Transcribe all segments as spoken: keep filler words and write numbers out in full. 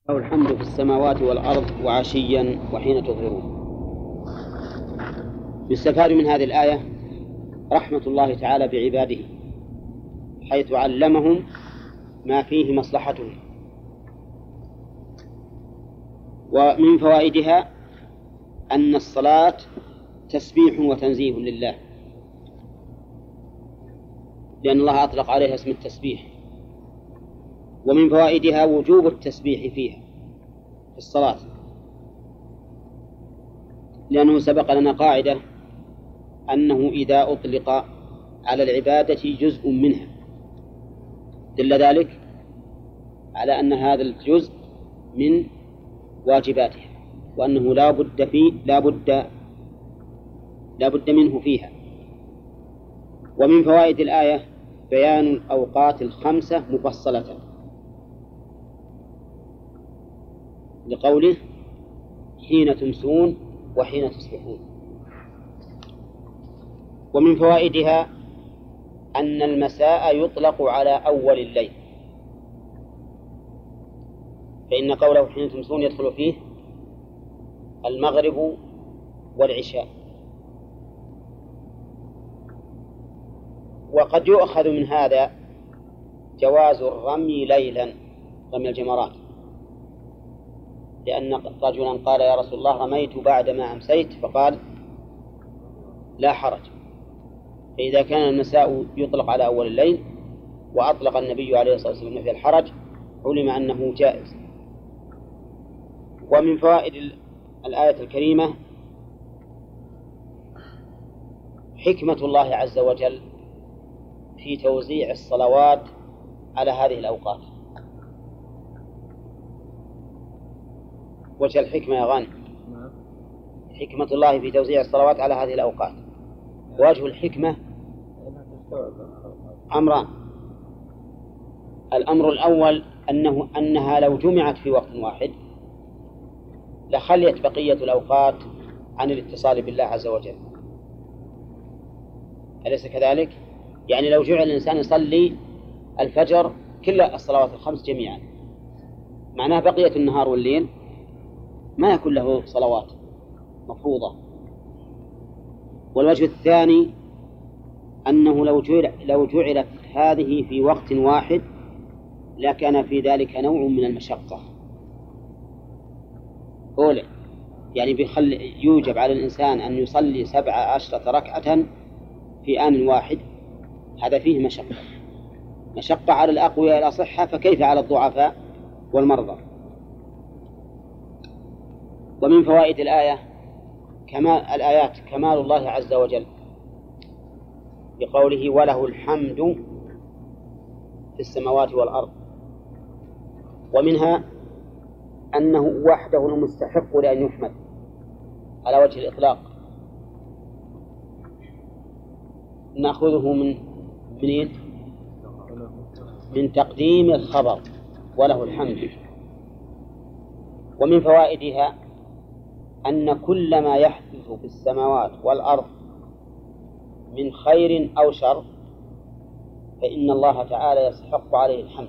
له الحمد في السماوات والأرض وعشيا وحين تظهرون. يستفاد من هذه الآية رحمة الله تعالى بعباده، حيث علمهم ما فيه مصلحتهم. ومن فوائدها أن الصلاة تسبيح وتنزيه لله، لأن الله أطلق عليها اسم التسبيح. ومن فوائدها وجوب التسبيح فيها في الصلاة، لأنه سبق لنا قاعدة أنه إذا أطلق على العبادة جزء منها دل ذلك على أن هذا الجزء من واجباتها، وأنه لا بد فيه لا بد لا بد منه فيها. ومن فوائد الآية بيان الأوقات الخمسة مفصلة، لقوله حين تمسون وحين تصبحون. ومن فوائدها أن المساء يطلق على أول الليل، فإن قوله حين تمسون يدخل فيه المغرب والعشاء. وقد يؤخذ من هذا جواز الرمي ليلا، رمي الجمرات، لأن رجلا قال يا رسول الله رميت بعدما أمسيت، فقال لا حرج. فإذا كان المساء يطلق على أول الليل وأطلق النبي عليه الصلاة والسلام في الحرج علم أنه جائز. ومن فوائد الآية الكريمة حكمة الله عز وجل في توزيع الصلوات على هذه الأوقات. وجه الحكمة يا غانم؟ حكمة الله في توزيع الصلوات على هذه الأوقات. وجه الحكمة أمران. الأمر الأول أنه أنها لو جمعت في وقت واحد لخليت بقية الأوقات عن الاتصال بالله عز وجل، أليس كذلك؟ يعني لو جعل الإنسان يصلي الفجر كل الصلوات الخمس جميعا، معناه بقية النهار والليل ما يكون له صلوات مفروضة. والوجه الثاني أنه لو جعل لو جعلت هذه في وقت واحد لكان في ذلك نوع من المشقة. أولى يعني بيخل يوجب على الإنسان أن يصلي سبع عشرة ركعة في آن واحد، هذا فيه مشقة مشقة على الأقوياء الأصحة، فكيف على الضعفاء والمرضى. ومن فوائد الآية كمال الآيات كمال الله عز وجل بقوله وله الحمد في السماوات والأرض. ومنها أنه وحده المستحق لأن يحمد على وجه الإطلاق. نأخذه من منين؟ من تقديم الخبر وله الحمد. ومن فوائدها أن كل ما يحدث في السماوات والأرض من خير أو شر فإن الله تعالى يستحق عليه الحمد.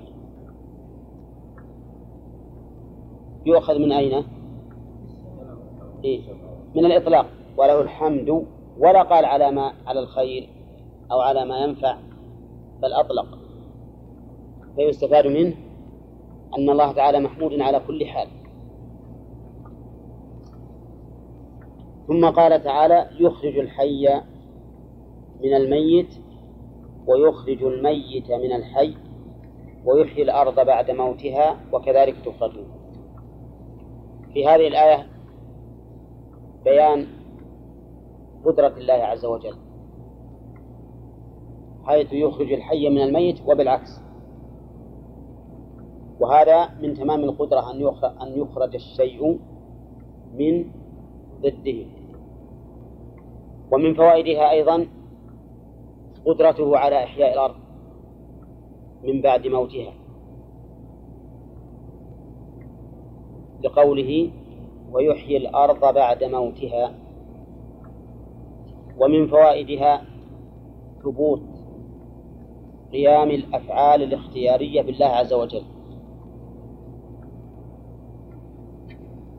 يؤخذ من أين؟ إيه؟ من الإطلاق وله الحمد، ولا قال على ما على الخير أو على ما ينفع، بل أطلق. فيستفاد منه أن الله تعالى محمود على كل حال. ثم قال تعالى يخرج الحي من الميت ويخرج الميت من الحي ويحيي الأرض بعد موتها وكذلك تخرجون. في هذه الآية بيان قدرة الله عز وجل، حيث يخرج الحي من الميت وبالعكس. وهذا من تمام القدرة أن يخرج الشيء من ضده. ومن فوائدها أيضا قدرته على إحياء الأرض من بعد موتها، لقوله ويحيي الأرض بعد موتها. ومن فوائدها ثبوت قيام الأفعال الاختيارية بالله عز وجل،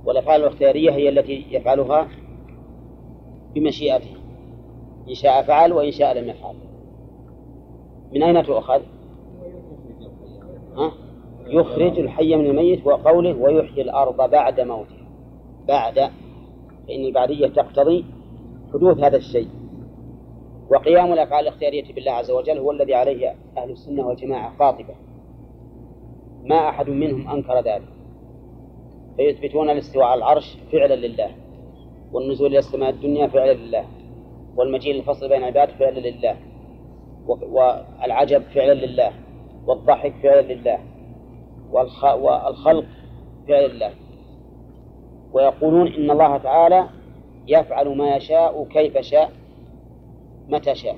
والأفعال الاختيارية هي التي يفعلها بمشيئته، إن شاء فعل وإن شاء لم يفعل. من أين تؤخذ؟ ها؟ يخرج الحي من الميت، وقوله ويحيي الأرض بعد موتها. بعد، فإن البعدية تقتضي حدوث هذا الشيء. وقيام الأفعال الاختيارية بالله عز وجل هو الذي عليه أهل السنة والجماعة قاطبة، ما أحد منهم أنكر ذلك، فيثبتون الاستواء على العرش فعلا لله، والنزول إلى السماء الدنيا فعلا لله، والمجيء للفصل بين العباد فعلا لله، والعجب فعلا لله، والضحك فعلا لله، والخلق فعلا لله. ويقولون إن الله تعالى يفعل ما يشاء كيف شاء متى شاء.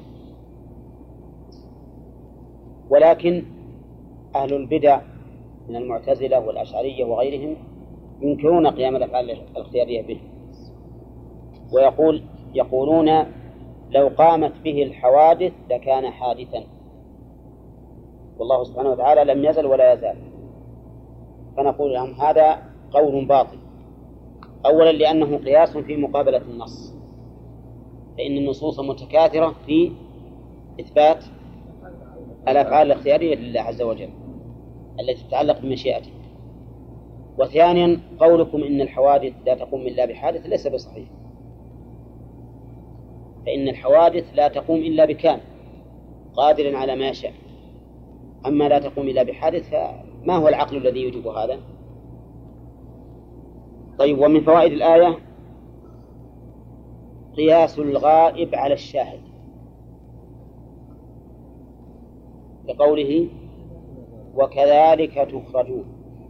ولكن أهل البدع من المعتزلة والأشعرية وغيرهم ينكرون قيام الأفعال الاختيارية به، ويقول يقولون لو قامت به الحوادث لكان حادثا، والله سبحانه وتعالى لم يزل ولا يزال. فنقول لهم هذا قول باطل، أولا لأنه قياس في مقابلة النص، فإن النصوص متكاثرة في إثبات الأفعال الاختيارية لله عز وجل التي تتعلق بمشيئته. وثانيا قولكم إن الحوادث لا تقوم إلا بحادث ليس بصحيح، فإن الحوادث لا تقوم إلا بكامل قادر على ما يشاء، أما لا تقوم إلا بحادث فما هو العقل الذي يوجب هذا؟ طيب، ومن فوائد الآية قياس الغائب على الشاهد، لقوله وكذلك تخرجون،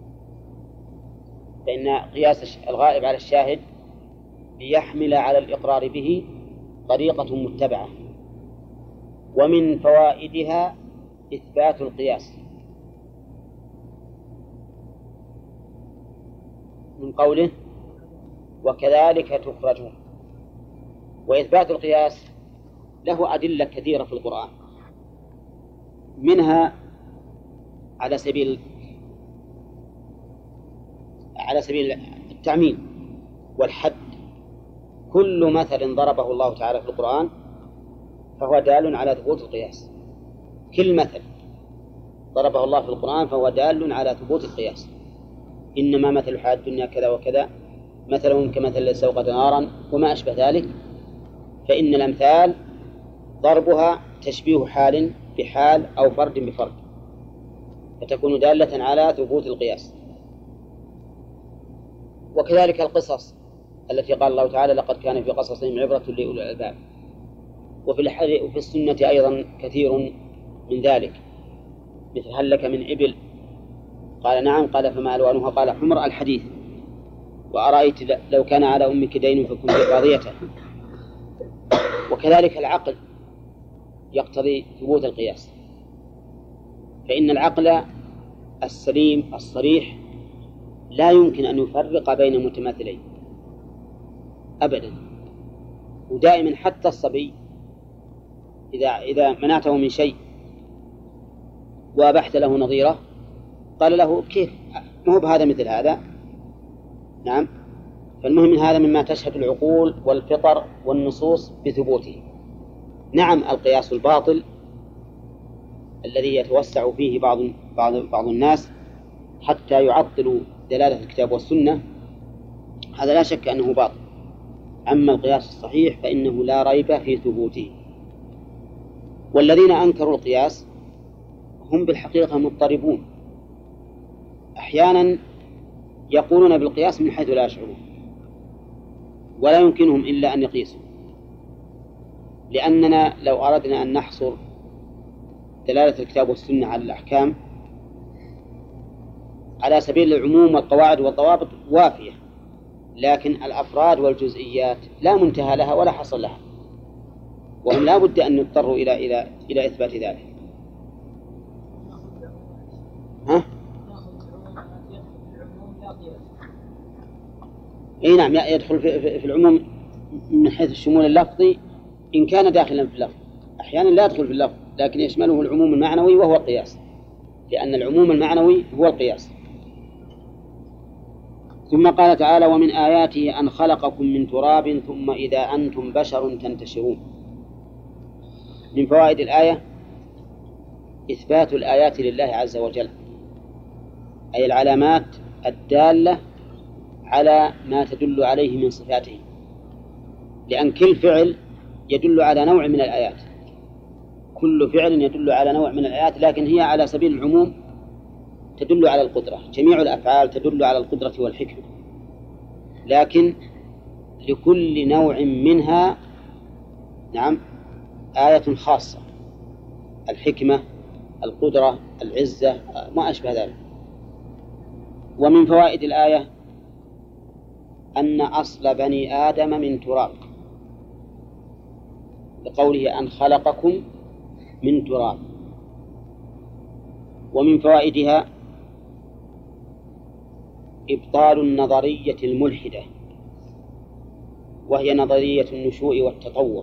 فإن قياس الغائب على الشاهد ليحمل على الإقرار به طريقة متبعة. ومن فوائدها إثبات القياس، من قوله وكذلك تخرجون. وإثبات القياس له أدلة كثيرة في القرآن، منها على سبيل على سبيل التعميم والحد. كل مثل ضربه الله تعالى في القرآن فهو دال على ثبوت القياس، كل مثل ضربه الله في القرآن فهو دال على ثبوت القياس. إنما مثل الحياة الدنيا كذا وكذا، مثلهم كمثل سوقة نارا وما أشبه ذلك. فإن الأمثال ضربها تشبيه حال بحال أو فرد بفرد، فتكون دالة على ثبوت القياس. وكذلك القصص التي قال الله تعالى لقد كان في قصصهم عبرة لأولي الألباب. وفي الحديث وفي السنة أيضا كثير من ذلك، مثل هل لك من إبل؟ قال نعم. قال فما ألوانها؟ قال حمر. الحديث. وأرأيت لو كان على أمك دين فكنت قاضيته. وكذلك العقل يقتضي ثبوت القياس، فإن العقل السليم الصريح لا يمكن أن يفرق بين متماثلين أبدا. ودائما حتى الصبي إذا إذا منعته من شيء وأبحت له نظيره قال له كيف ما هو بهذا مثل هذا؟ نعم. فالمهم من هذا مما تشهد العقول والفطر والنصوص بثبوته. نعم، القياس الباطل الذي يتوسع فيه بعض بعض بعض الناس حتى يعطلوا دلالة الكتاب والسنة، هذا لا شك أنه باطل. أما القياس الصحيح فإنه لا ريب في ثبوته. والذين أنكروا القياس هم بالحقيقة مضطربون، أحيانا يقولون بالقياس من حيث لا يشعرون، ولا يمكنهم إلا أن يقيسوا. لأننا لو أردنا أن نحصر دلالة الكتاب والسنة على الأحكام على سبيل العموم والقواعد والضوابط وافية، لكن الأفراد والجزئيات لا منتهى لها ولا حصر لها، وهم لا بد أن يضطروا إلى إلى إلى إثبات ذلك. ها؟ أي نعم، يدخل في, في, في العموم من حيث الشمول اللفظي إن كان داخلا في اللفظ. أحيانا لا يدخل في اللفظ لكن يشمله العموم المعنوي وهو القياس، لأن العموم المعنوي هو القياس. ثم قال تعالى ومن آياته أن خلقكم من تراب ثم إذا أنتم بشر تنتشرون. من فوائد الآية إثبات الآيات لله عز وجل، أي العلامات الدالة على ما تدل عليه من صفاته، لأن كل فعل يدل على نوع من الآيات، كل فعل يدل على نوع من الآيات، لكن هي على سبيل العموم تدل على القدرة. جميع الأفعال تدل على القدرة والحكمة، لكن لكل نوع منها نعم آية خاصة، الحكمة، القدرة، العزة، ما أشبه ذلك. ومن فوائد الآية أن أصل بني آدم من تراب، لقوله أن خلقكم من تراب. ومن فوائدها إبطال النظرية الملحدة، وهي نظرية النشوء والتطور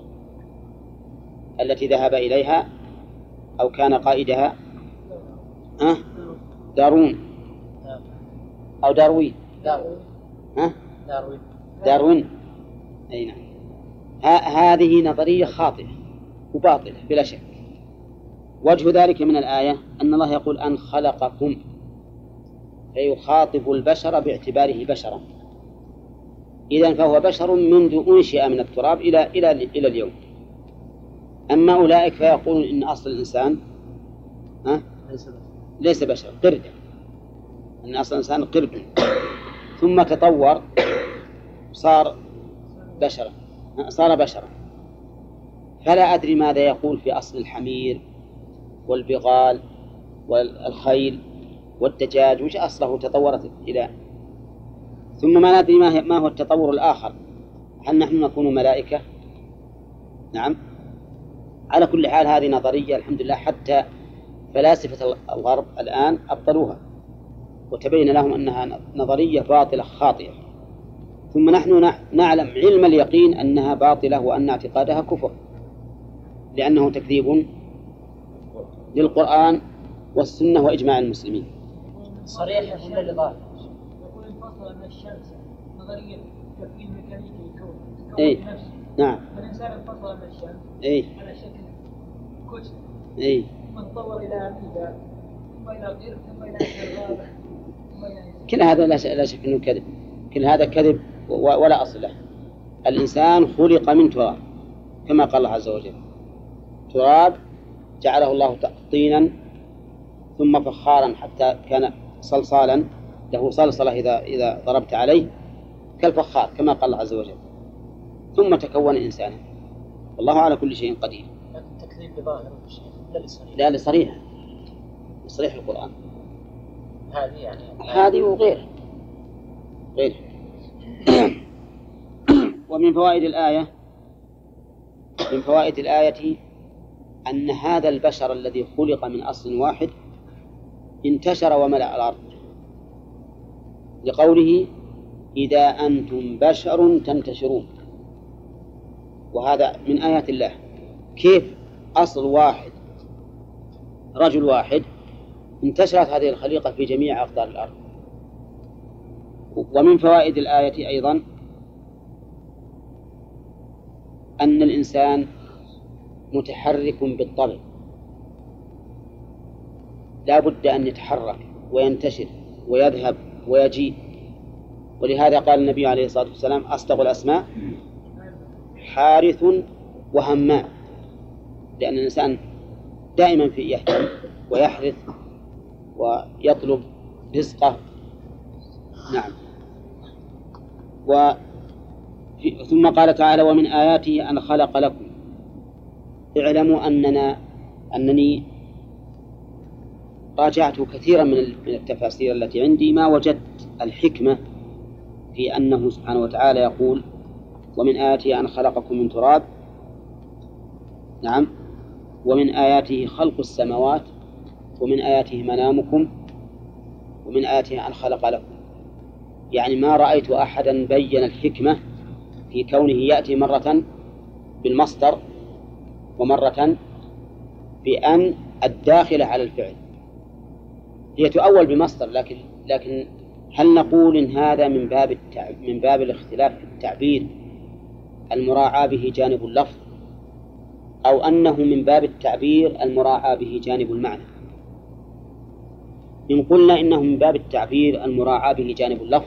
التي ذهب إليها أو كان قائدها أه؟ دارون أو داروين أه؟ داروين داروين أي نعم. هذه نظرية خاطئة وباطلة بلا شك. وجه ذلك من الآية أن الله يقول أن خلقكم، فيخاطب البشر باعتباره بشرا، إذن فهو بشر منذ أنشئ من التراب إلى إلى إلى اليوم. أما أولئك فيقولون إن أصل الإنسان أه؟ ليس بشر، قردة، أن أصل الإنسان قرد ثم تطور صار بشرا صار بشرا. فلا أدري ماذا يقول في أصل الحمير والبغال والخيل والدجاج، وش أصله تطورت إلى، ثم ما ندري ما هو التطور الآخر، هل نحن نكون ملائكة؟ نعم. على كل حال هذه نظرية الحمد لله حتى فلاسفة الغرب الآن أبطلوها وتبين لهم أنها نظرية باطلة خاطئة، ثم نحن نعلم علم اليقين أنها باطلة وأن اعتقادها كفر، لأنه تكذيب للقرآن والسنة وإجماع المسلمين. صريح ولا لغاية؟ يقول انفصل من الشمس نظرية تكوين ميكانيكي الكون إيه نعم. فالإنسان انفصل من الشمس إيه على شكل كتلة إيه ثم تطور إلى أميبا ثم إلى قرد ثم إلى شرابة ثم إلى كل هذا لا شك أنه كذب، كل هذا كذب ولا أصل له. الإنسان خلق من تراب كما قال الله عز وجل، تراب جعله الله طينا ثم فخارا حتى كان صلصالا له صلصلة إذا إذا ضربت عليه كالفخار كما قال الله عز وجل، ثم تكون إنسانا، والله على كل شيء قدير. التكذيب بظاهر الشيء لا لصريح، لا لصريح لصريح القرآن هذه يعني هذه وغير غير. ومن فوائد الآية من فوائد الآية أن هذا البشر الذي خلق من أصل واحد انتشر وملأ الأرض، لقوله إذا أنتم بشر تنتشرون، وهذا من آيات الله. كيف أصل واحد رجل واحد انتشرت هذه الخليقة في جميع أقطار الأرض. ومن فوائد الآية أيضا أن الإنسان متحرك بالطبع، لا بد أن يتحرك وينتشر ويذهب ويجيء، ولهذا قال النبي عليه الصلاة والسلام أصدق الأسماء حارث وهمام، لأن الإنسان دائما في يهتم ويحرث ويطلب رزقه. نعم. و ثم قال تعالى ومن آياته أن خلق لكم. اعلموا أننا أنني راجعت كثيرا من التفاسير التي عندي ما وجدت الحكمة في أنه سبحانه وتعالى يقول ومن آياته أن خلقكم من تراب. نعم. ومن آياته خلق السماوات ومن آياته منامكم ومن آياته أن خلق لكم. يعني ما رأيت أحدا بين الحكمة في كونه يأتي مرة بالمصدر ومرة بأن الداخلة على الفعل. هي تؤول بمصدر لكن لكن هل نقول إن هذا من باب التع... من باب الاختلاف في التعبير المراعاة به جانب اللفظ، أو أنه من باب التعبير المراعاة به جانب المعنى؟ إن قلنا إنه من باب التعبير المراعاة به جانب اللفظ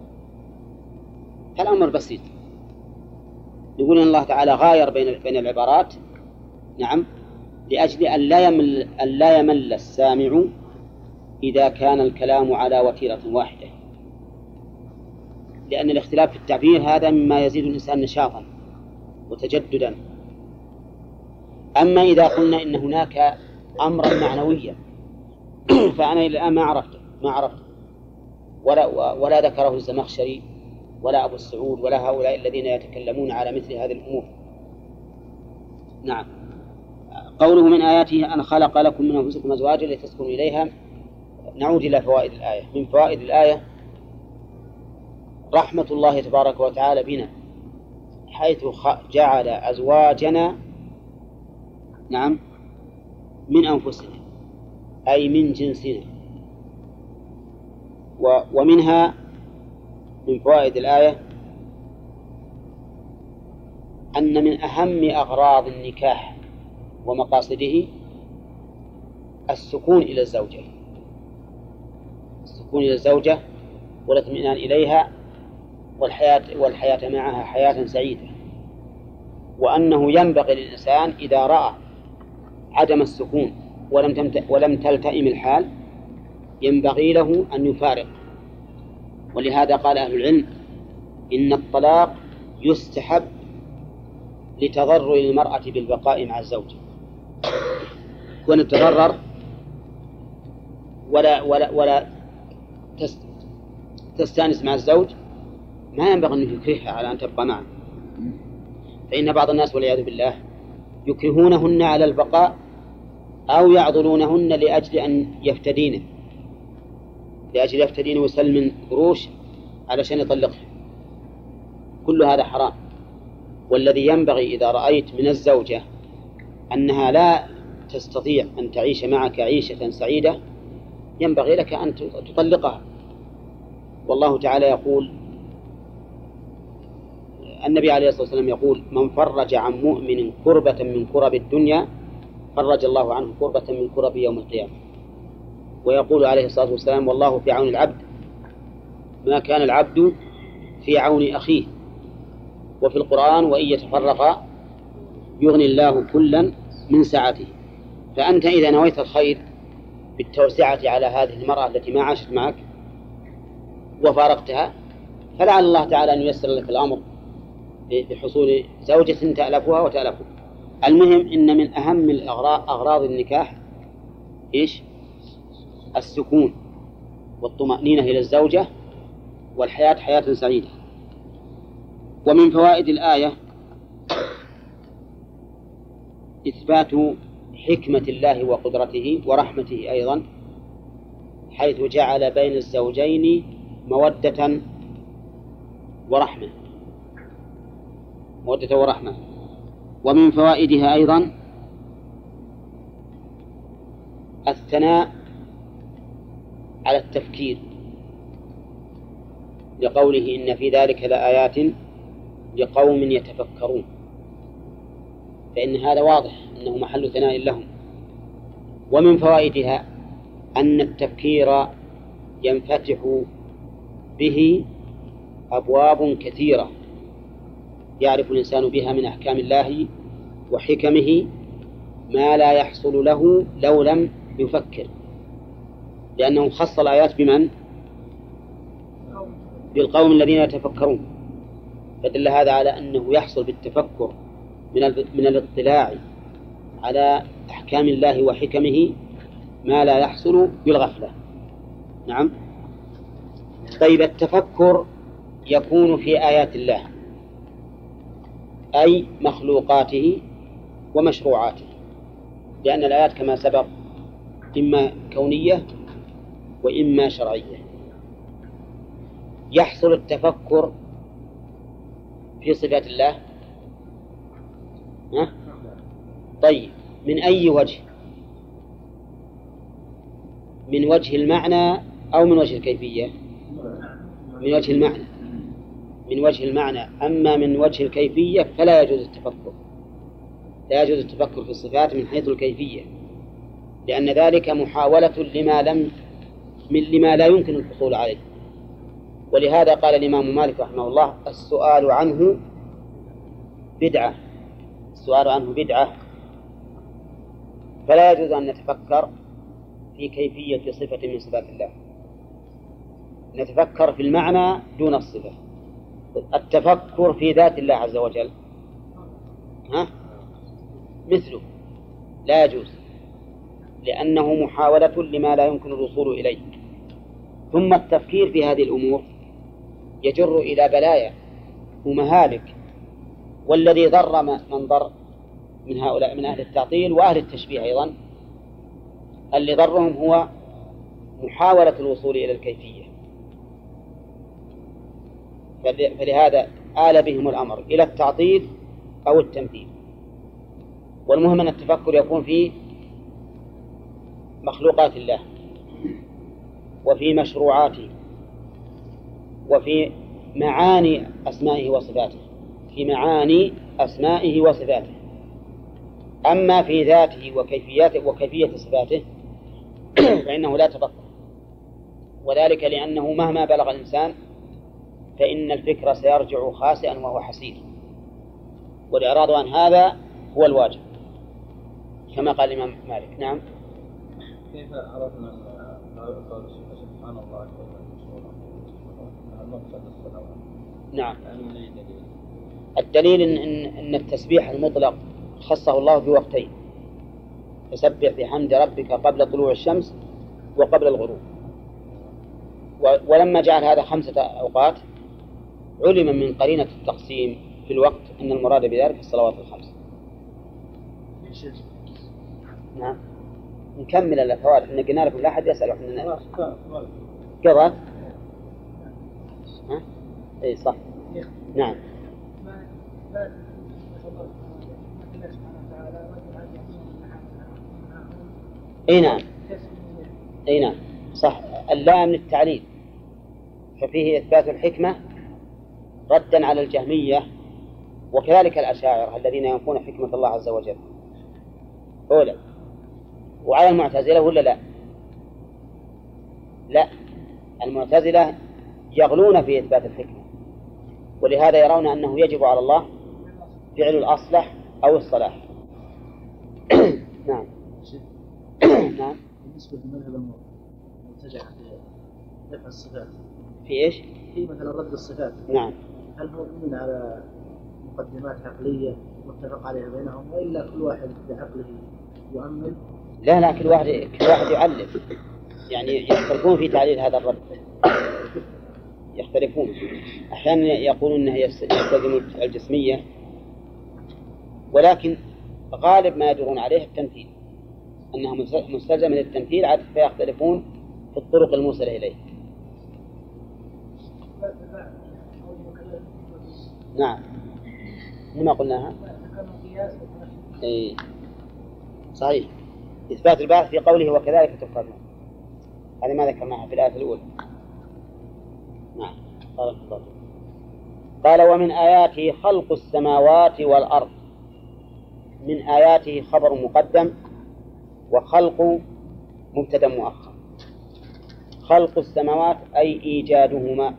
فالأمر بسيط، يقول إن الله تعالى غاير بين بين العبارات، نعم، لأجل أن لا يمل أن لا يمل السامع إذا كان الكلام على وتيرة واحدة، لأن الاختلاف في التعبير هذا مما يزيد الإنسان نشاطا وتجددا. أما إذا قلنا إن هناك أمرا معنويا فأنا إلى الآن ما عرفت ما عرفت ولا ولا ذكره الزمخشري ولا أبو السعود ولا هؤلاء الذين يتكلمون على مثل هذه الأمور. نعم. قوله من آياته أن خلق لكم من أنفسكم أزواجا لتسكنوا إليها. نعود إلى فوائد الآية. من فوائد الآية رحمة الله تبارك وتعالى بنا، حيث جعل أزواجنا نعم من أنفسنا أي من جنسنا. ومنها من فوائد الآية أن من أهم أغراض النكاح ومقاصده السكون إلى الزوجة، السكون إلى الزوجة والاطمئنان إليها والحياة والحياة معها حياة سعيدة، وأنه ينبغي للإنسان إذا رأى عدم السكون ولم ولم تلتئم الحال ينبغي له أن يفارق. ولهذا قال أهل العلم إن الطلاق يستحب لتضرر المرأة بالبقاء مع الزوج، كون تضرر ولا ولا ولا تستانس مع الزوج ما ينبغي أن يكرهها على أن تبقى معه، فإن بعض الناس والعياذ بالله يكرهونهن على البقاء أو يعضلونهن لأجل أن يفتدين لأجل يفتدين ويسلم قروش علشان يطلقها. كل هذا حرام. والذي ينبغي إذا رأيت من الزوجة أنها لا تستطيع أن تعيش معك عيشة سعيدة ينبغي لك أن تطلقها. والله تعالى يقول، النبي عليه الصلاة والسلام يقول: من فرج عن مؤمن كربة من كرب الدنيا فرج الله عنه كربة من كرب يوم القيامة. ويقول عليه الصلاة والسلام: والله في عون العبد ما كان العبد في عون أخيه. وفي القرآن: وإن يتفرقا يغني الله كلا من سعته. فأنت إذا نويت الخير بالتوسعة على هذه المرأة التي ما عاشت معك وفارقتها فلعل الله تعالى أن ييسر لك الأمر بحصول زوجة تألفها وتألفها. المهم إن من أهم أغراض النكاح إيش؟ السكون والطمأنينة إلى الزوجة والحياة حياة سعيدة. ومن فوائد الآية إثبات حكمة الله وقدرته ورحمته أيضا، حيث جعل بين الزوجين مودة ورحمة مودة ورحمة. ومن فوائدها أيضا الثناء على التفكير، لقوله: إن في ذلك لآيات لقوم يتفكرون، فإن هذا واضح أنه محل ثناء لهم. ومن فوائدها أن التفكير ينفتح به أبواب كثيرة يعرف الإنسان بها من أحكام الله وحكمه ما لا يحصل له لو لم يفكر، لأنه خص الآيات بمن؟ بالقوم الذين يتفكرون، فدل هذا على أنه يحصل بالتفكر من من الاطلاع على أحكام الله وحكمه ما لا يحصل بالغفلة. نعم. طيب، التفكر يكون في آيات الله أي مخلوقاته ومشروعاته، لأن الآيات كما سبق إما كونية وإما شرعية. يحصل التفكر في صفات الله. ها؟ طيب، من أي وجه؟ من وجه المعنى أو من وجه الكيفية؟ من وجه المعنى من وجه المعنى أما من وجه الكيفية فلا يجوز التفكر لا يجوز التفكر في الصفات من حيث الكيفية، لأن ذلك محاولة لما لم من لما لا يمكن الحصول عليه. ولهذا قال الإمام مالك رحمه الله: السؤال عنه بدعة السؤال عنه بدعة فلا يجوز أن نتفكر في كيفية صفة من صفات الله، نتفكر في المعنى دون الصفة. التفكر في ذات الله عز وجل ها؟ مثله لا يجوز، لأنه محاولة لما لا يمكن الوصول إليه. ثم التفكير في هذه الأمور يجر إلى بلايا ومهالك، والذي ضر من ضر من هؤلاء من أهل التعطيل وأهل التشبيه أيضا اللي ضرهم هو محاولة الوصول إلى الكيفية، فلهذا آل بهم الأمر إلى التعطيل أو التمثيل. والمهم أن التفكر يكون في مخلوقات الله وفي مشروعاته وفي معاني أسمائه وصفاته في معاني أسمائه وصفاته. أما في ذاته وكيفياته وكيفية صفاته فإنه لا تفكر، وذلك لأنه مهما بلغ الإنسان فإن الفكر سيرجع خاسئا وهو حسير، والإعراض عن هذا هو الواجب كما قال الإمام مالك. نعم. كيف عرفنا أن قول سبحان الله المقصد الصلوات؟ نعم. الدليل إن, إن التسبيح المطلق خصه الله بوقتين: فسبح بحمد ربك قبل طلوع الشمس وقبل الغروب. ولما جعل هذا خمسة أوقات علم من قرينة التقسيم في الوقت أن المراد بذلك الصلوات الخمس. نعم. نكمل الفوائد، إن قلنا لكم لا أحد يسأل وإحنا قضى. ها؟ إيه صح. نعم. اي نعم اي نعم صح. اللام للتعليل، ففيه إثبات الحكمة ردا على الجهمية وكذلك الأشاعرة الذين ينفون حكمة الله عز وجل أولا، وعلى المعتزلة ولا لا؟ لا، المعتزلة يغلون في إثبات الحكمة، ولهذا يرون أنه يجب على الله فعل الأصلح أو الصلاح. نعم. نعم. بالنسبة لمذهب المرتجع في رفع الصفات في إيش؟ في مثلا رد الصفات. نعم. هل هو من على مقدمات عقلية متفق عليها بينهم، وإلا كل واحد بعقله يؤمن؟ لا لا، كل واحد كل واحد يعلم، يعني يختلفون في تعليل هذا الرد، يختلفون. أحيانا يقولون أنه يستلزم الجسمية، ولكن غالب ما يدورون عليه التمثيل، أنه مستلزم للتمثيل، عاد فيختلفون في الطرق الموصلة إليه. نعم. لما قلناها إيه. صحيح. إثبات البعث في قوله وكذلك تخرجون، هذا ما ذكرناها في الآية الأولى. نعم. قال الله قال ومن آياته خلق السماوات والأرض. من آياته خبر مقدم، وخلق مبتدأ مؤخر. خلق السماوات أي إيجادهما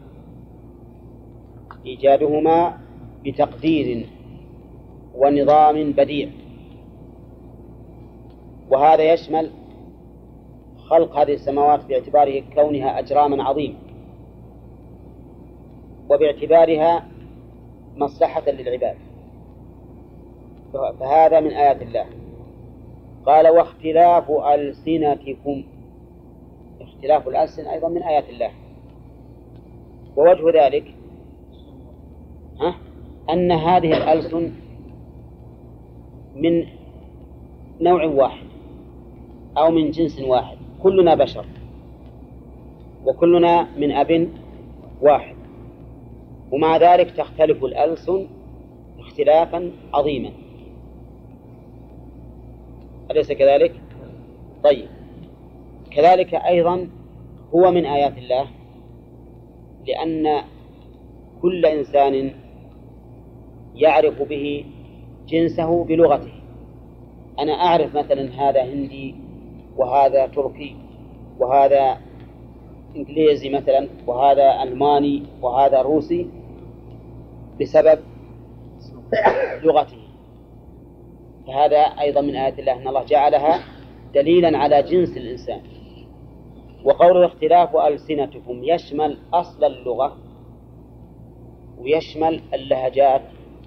إيجادهما بتقدير ونظام بديع، وهذا يشمل خلق هذه السماوات باعتباره كونها أجراما عظيمة، وباعتبارها مصلحة للعباد، فهذا من آيات الله. قال واختلاف ألسنتكم. اختلاف الألسن أيضا من آيات الله، ووجه ذلك ها؟ أن هذه الألسن من نوع واحد أو من جنس واحد، كلنا بشر وكلنا من أب واحد، ومع ذلك تختلف الألسن اختلافا عظيما، أليس كذلك؟ طيب، كذلك أيضا هو من آيات الله لأن كل إنسان يعرف به جنسه بلغته. أنا أعرف مثلا هذا هندي وهذا تركي وهذا إنجليزي مثلا وهذا ألماني وهذا روسي بسبب لغته. فهذا أيضا من آيات الله أن الله جعلها دليلا على جنس الإنسان. وقول اختلاف ألسنتكم يشمل أصل اللغة ويشمل اللهجات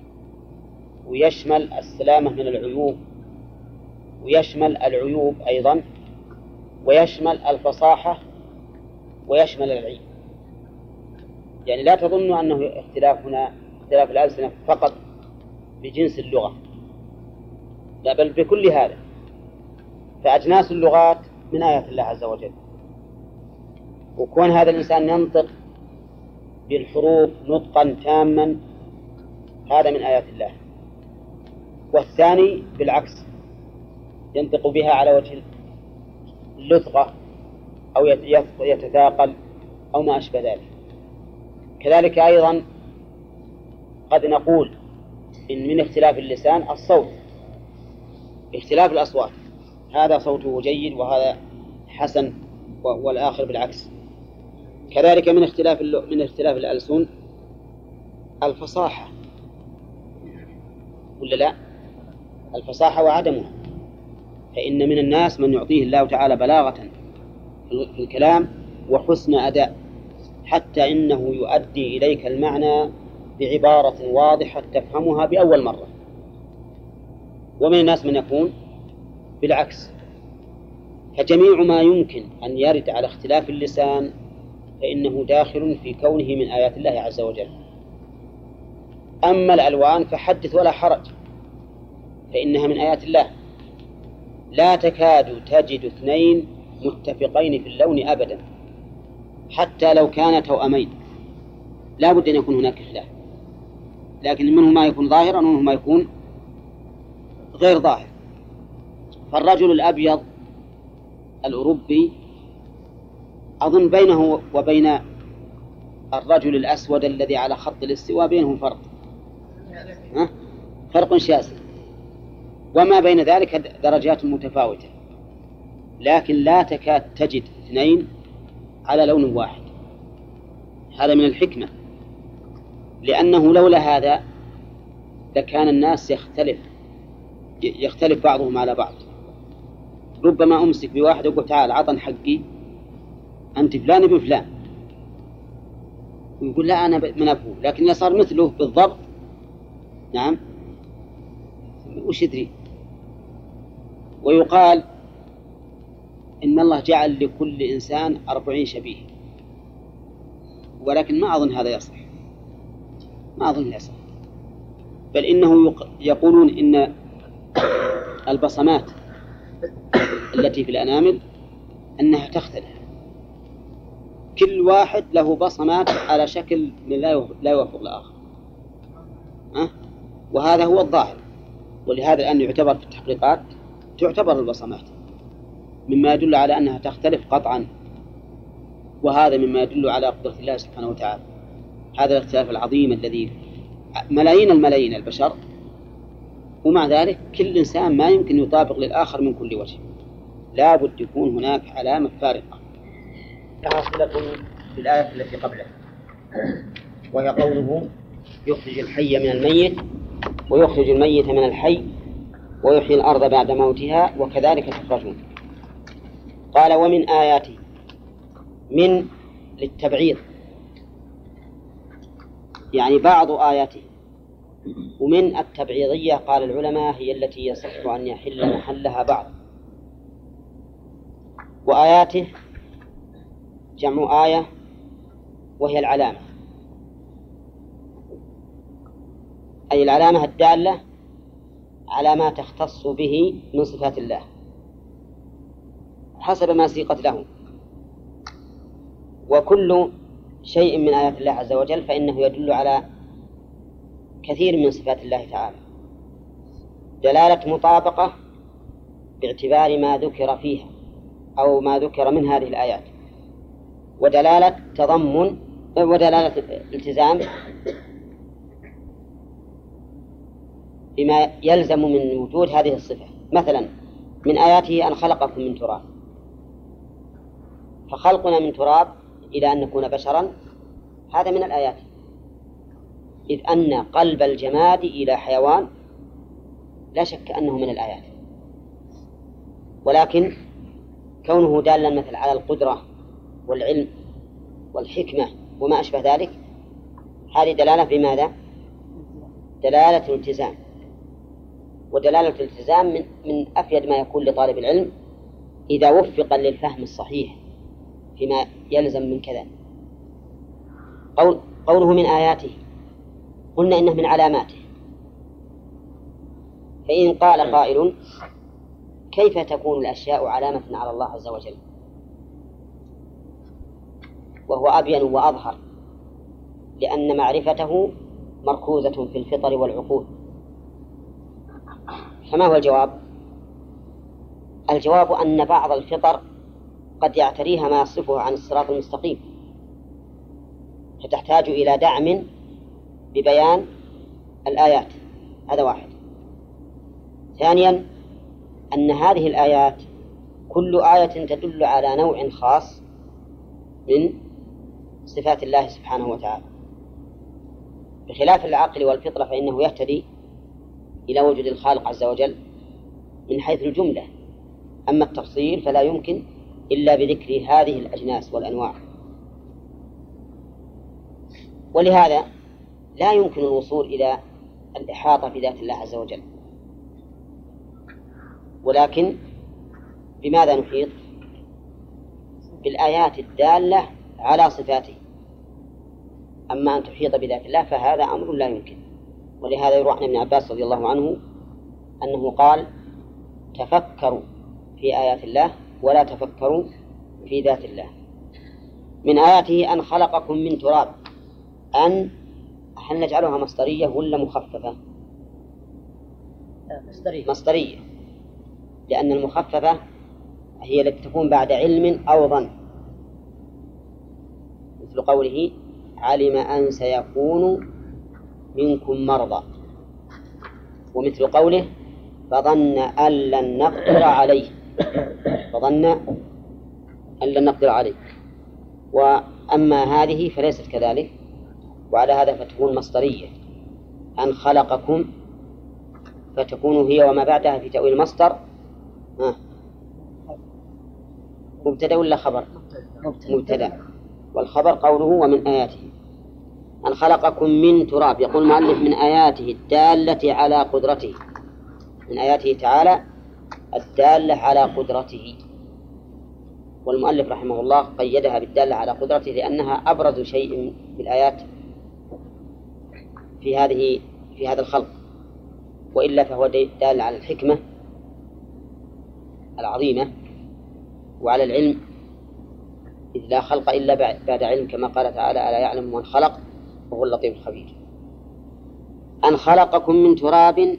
ويشمل السلامة من العيوب ويشمل العيوب أيضا ويشمل الفصاحة ويشمل العيب. يعني لا تظنوا أنه اختلاف هنا اختلاف الألسنة فقط بجنس اللغة، لا بل بكل هذا. فأجناس اللغات من آيات الله عز وجل، وكون هذا الإنسان ينطق بالحروف نطقا تاما هذا من آيات الله. والثاني بالعكس ينطق بها على وجه اللثغة أو يتثاقل أو ما أشبه ذلك. كذلك أيضا قد نقول إن من اختلاف اللسان الصوت، اختلاف الأصوات، هذا صوته جيد وهذا حسن والآخر بالعكس. كذلك من اختلاف من اختلاف الألسن الفصاحة، ولا لا؟ الفصاحة وعدمها. فإن من الناس من يعطيه الله تعالى بلاغة في الكلام وحسن أداء حتى إنه يؤدي إليك المعنى بعبارة واضحة تفهمها بأول مرة. ومن الناس من يكون بالعكس. فجميع ما يمكن أن يرد على اختلاف اللسان فإنه داخل في كونه من آيات الله عز وجل. أما الألوان فحدث ولا حرج، فإنها من آيات الله. لا تكاد تجد اثنين متفقين في اللون أبدا حتى لو كانا توأمين، لا بد أن يكون هناك خلاف، لكن منه ما يكون ظاهرا ومنه ما يكون غير ظاهر. فالرجل الأبيض الأوروبي أظن بينه وبين الرجل الأسود الذي على خط الاستواء بينهم فرق، ها؟ فرق شاسع، وما بين ذلك درجات متفاوتة، لكن لا تكاد تجد اثنين على لون واحد. هذا من الحكمة، لأنه لولا هذا لكان الناس يختلف يختلف بعضهم على بعض. ربما أمسك بواحد وقل تعال عطن حقي أنت فلان ابن فلان، ويقول لا أنا من أبوه، لكن يصار مثله بالضبط. نعم، وش يدري؟ ويقال إن الله جعل لكل إنسان أربعين شبيه، ولكن ما أظن هذا يصح، ما أظن يصح. بل إنه يقولون إن البصمات التي في الأنامل أنها تختلف، كل واحد له بصمات على شكل من لا يوافق الآخر، أه؟ وهذا هو الظاهر. ولهذا الآن يعتبر في التحقيقات تعتبر البصمات مما يدل على أنها تختلف قطعا، وهذا مما يدل على قدرة الله سبحانه وتعالى. هذا الاختلاف العظيم الذي ملايين الملايين البشر، ومع ذلك كل إنسان ما يمكن يطابق للآخر من كل وجه، لا بد يكون هناك علامة فارقة. حاصلة في الآية التي قبلها، وهي قوله يخرج الحي من الميت ويخرج الميت من الحي ويحيي الأرض بعد موتها وكذلك تخرجون. قال ومن آياته، من للتبعيض يعني بعض آياته، ومن التبعيضية قال العلماء هي التي يصح أن يحل محلها بعض. وآياته جمع آية وهي العلامة، أي العلامة الدالة على ما تختص به من صفات الله حسب ما سيقت له. وكل شيء من آيات الله عز وجل فإنه يدل على كثير من صفات الله تعالى، دلالة مطابقة باعتبار ما ذكر فيها أو ما ذكر من هذه الآيات، ودلالة تضمن ودلالة الالتزام بما يلزم من وجود هذه الصفة. مثلا من آياته أن خلقكم من تراب، فخلقنا من تراب إلى أن نكون بشرا هذا من الآيات، إذ أن قلب الجماد إلى حيوان لا شك أنه من الآيات، ولكن كونه دالا مثل على القدرة والعلم والحكمة وما أشبه ذلك هذه دلالة بماذا؟ دلالة الالتزام، ودلالة الالتزام من, من أفيد ما يكون لطالب العلم إذا وفق للفهم الصحيح فيما يلزم من كذا. قول قوله من آياته، قلنا إنه من علاماته، فإن قال قائل كيف تكون الأشياء علامة على الله عز وجل؟ وهو أبين وأظهر، لأن معرفته مركوزة في الفطر والعقول. فما هو الجواب؟ الجواب أن بعض الفطر قد يعتريها ما يصرفها عن الصراط المستقيم، فتحتاج إلى دعم ببيان الآيات، هذا واحد. ثانيا أن هذه الآيات كل آية تدل على نوع خاص من صفات الله سبحانه وتعالى، بخلاف العقل والفطرة فإنه يهتدي إلى وجود الخالق عز وجل من حيث الجملة، أما التفصيل فلا يمكن إلا بذكر هذه الأجناس والأنواع. ولهذا لا يمكن الوصول إلى الإحاطة بذات الله عز وجل، ولكن بماذا نحيط؟ بالآيات الدالة على صفاته. أما أن تحيط بذات الله فهذا أمر لا يمكن. ولهذا يروى عن ابن عباس رضي الله عنه أنه قال تفكروا في آيات الله ولا تفكروا في ذات الله. من آياته أن خلقكم من تراب، أن هل نجعلها مصدرية ولا مخففة؟ مصدرية. مصدرية، لأن المخففة هي التي تكون بعد علم أو ظن، مثل قوله علم أن سيكون منكم مرضى، ومثل قوله فظن أن لن نقدر عليه، فظن أن لن نقدر عليه. وأما هذه فليست كذلك، وعلى هذا فتكون مصدرية، أن خلقكم، فتكون هي وما بعدها في تأويل المصدر مبتدأ ولا خبر؟ مبتدأ، والخبر قوله ومن آياته أن خلقكم من تراب. يقول المؤلف من آياته الدالة على قدرته، من آياته تعالى الدالة على قدرته. والمؤلف رحمه الله قيدها بالدالة على قدرته لأنها أبرز شيء في الآيات في هذه في هذا الخلق، وإلا فهو دال على الحكمة العظيمة وعلى العلم، إذ لا خلق إلا بعد علم، كما قال تعالى ألا يعلم من خلق وهو اللطيف الخبير. أن خلقكم من تراب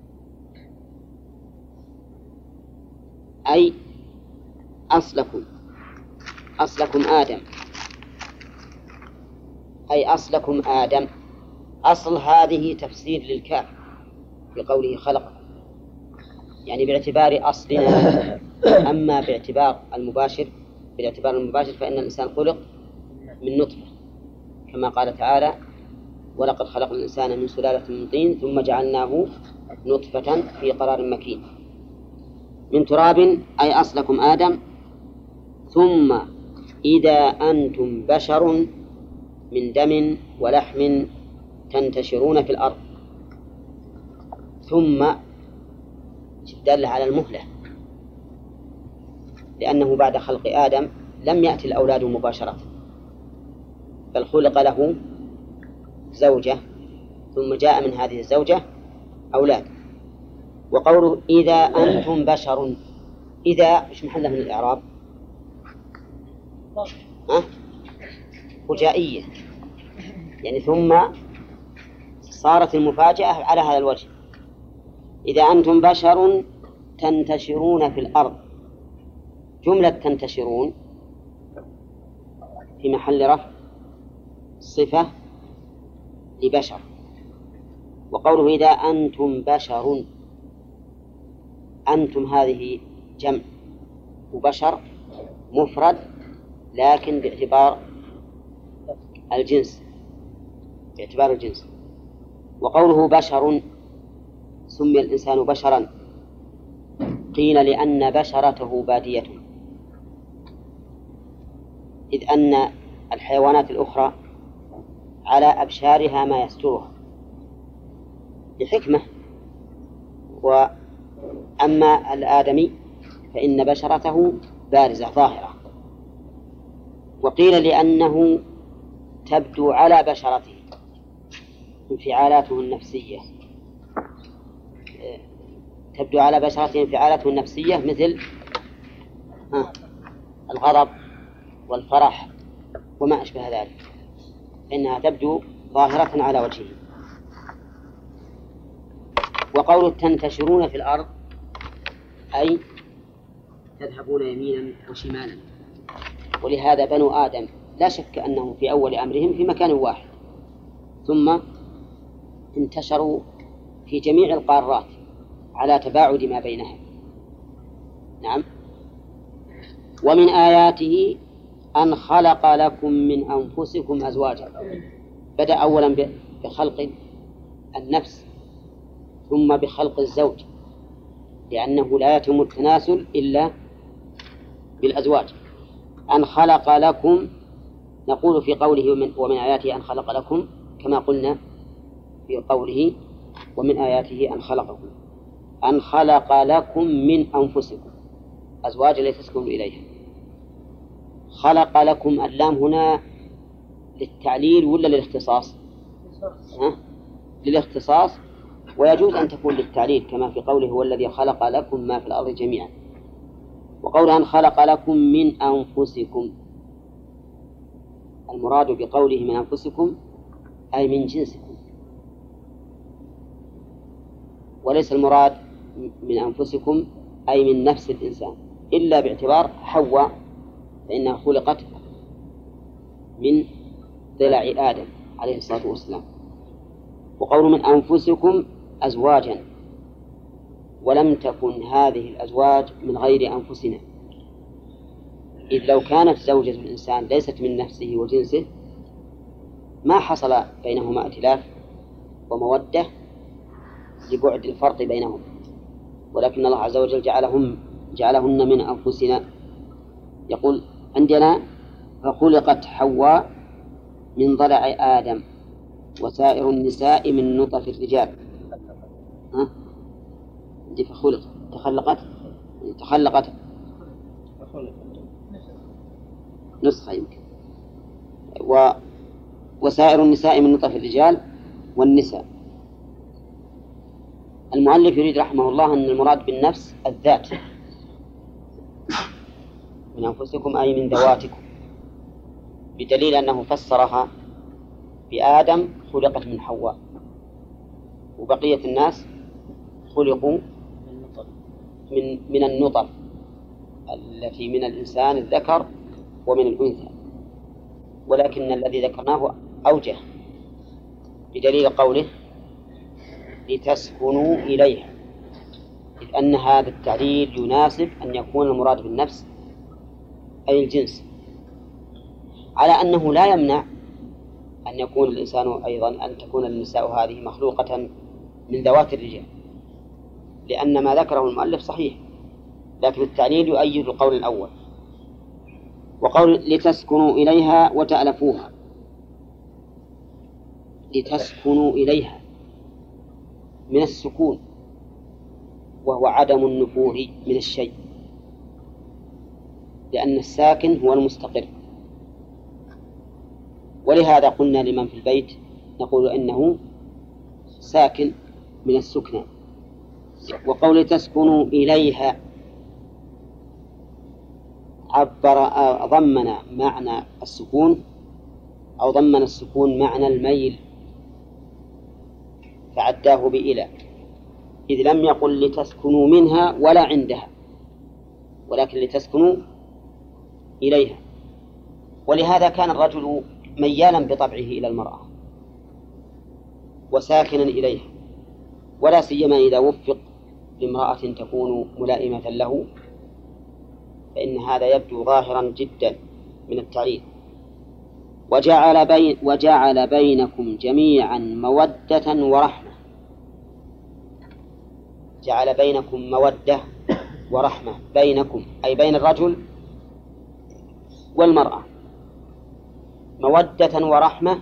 أي أصلكم، أصلكم آدم، أي أصلكم آدم. أصل هذه تفسير للكاف بقوله خلق، يعني باعتبار أصلنا. أما باعتبار المباشر باعتبار المباشر فإن الإنسان خلق من نطفة، كما قال تعالى ولقد خلقنا الإنسان من سلالة من طين ثم جعلناه نطفة في قرار مكين. من تراب أي أصلكم آدم، ثم إذا أنتم بشر من دم ولحم تنتشرون في الأرض. ثم دل على المهلة، لأنه بعد خلق آدم لم يأتي الأولاد مباشرة، بل خلق له زوجة ثم جاء من هذه الزوجة أولاد. وقوله إذا أنتم بشر، إذا مش محله من الإعراب؟ أه؟ فجائية، يعني ثم صارت المفاجأة على هذا الوجه. إذا أنتم بشر تنتشرون في الأرض، جملة تنتشرون في محل رفع صفة لبشر. وقوله إذا أنتم بشر، أنتم هذه جمع، وبشر مفرد لكن باعتبار الجنس، باعتبار الجنس. وقوله بشر سمي الإنسان بشرا قيل لأن بشرته بادية، إذ أن الحيوانات الأخرى على أبشارها ما يسترها بحكمة، وأما الآدمي فإن بشرته بارزة ظاهرة. وقيل لأنه تبدو على بشرته انفعالاته النفسية، تبدو على بشرته انفعالاته النفسية مثل الغضب والفرح وما أشبه ذلك، إنها تبدو ظاهرة على وجهه. وقوله تنتشرون في الأرض أي تذهبون يمينا وشمالا. ولهذا بنو آدم لا شك أنهم في أول أمرهم في مكان واحد، ثم انتشروا في جميع القارات على تباعد ما بينها. نعم. ومن آياته أن خلق لكم من أنفسكم أزواجا. بدأ أولا بخلق النفس ثم بخلق الزوج، لأنه لا يتم التناسل إلا بالأزواج. أن خلق لكم، نقول في قوله ومن, ومن آياته أن خلق لكم كما قلنا في قوله ومن آياته أن خلقكم، أن خلق لكم من أنفسكم أزواجا لتسكنوا إليها. خلق لكم، اللام هنا للتعليل ولا للاختصاص؟ ها؟ للاختصاص، ويجوز أن تكون للتعليل كما في قوله هو الذي خلق لكم ما في الأرض جميعا. وقول أن خلق لكم من أنفسكم، المراد بقوله من أنفسكم أي من جنسكم، وليس المراد من أنفسكم أي من نفس الإنسان، إلا باعتبار حواء فإنها خلقت من ضلع آدم عليه الصلاة والسلام. وقول من أنفسكم أزواجا، ولم تكن هذه الأزواج من غير أنفسنا، إذ لو كانت زوجة الإنسان ليست من نفسه وجنسه ما حصل بينهما ائتلاف ومودة لبعد الفرق بينهم، ولكن الله عز وجل جعلهم جعلهن من أنفسنا. يقول عندنا فخلقت حواء من ضلع آدم وسائر النساء من نطف الرجال. ها؟ دي فخلق تخلقت تخلقت نسخة يمكن. و وسائر النساء من نطف الرجال والنساء. المؤلف يريد رحمه الله أن المراد بالنفس الذات، من أنفسكم أي من ذواتكم، بدليل أنه فسرها بآدم خلقت من حواء، وبقية الناس خلقوا من من النطف التي من الإنسان الذكر ومن الأنثى، ولكن الذي ذكرناه أوجه بدليل قوله لتسكنوا إليها، إذ أن هذا التعليل يناسب أن يكون المراد بالنفس أي الجنس، على أنه لا يمنع أن يكون الإنسان أيضا أن تكون النساء هذه مخلوقة من ذوات الرجال، لأن ما ذكره المؤلف صحيح، لكن التعليل يؤيد القول الأول. وقول لتسكنوا إليها وتألفوها، لتسكنوا إليها من السكون وهو عدم النفور من الشيء، لأن الساكن هو المستقر، ولهذا قلنا لمن في البيت نقول إنه ساكن من السكنى. وقول تسكنوا إليها عبر ضمن معنى السكون أو ضمن السكون معنى الميل فعداه بإلى، إذ لم يقل لتسكنوا منها ولا عندها، ولكن لتسكنوا إليها. ولهذا كان الرجل ميالا بطبعه إلى المرأة وساكنا إليها، ولا سيما إذا وفق بامرأة تكون ملائمة له، فإن هذا يبدو ظاهرا جدا من التعليل. وجعل, بين وجعل بينكم جميعا مودة ورحمة. جعل بينكم مودة ورحمة، بينكم أي بين الرجل والمرأة، مودة ورحمة.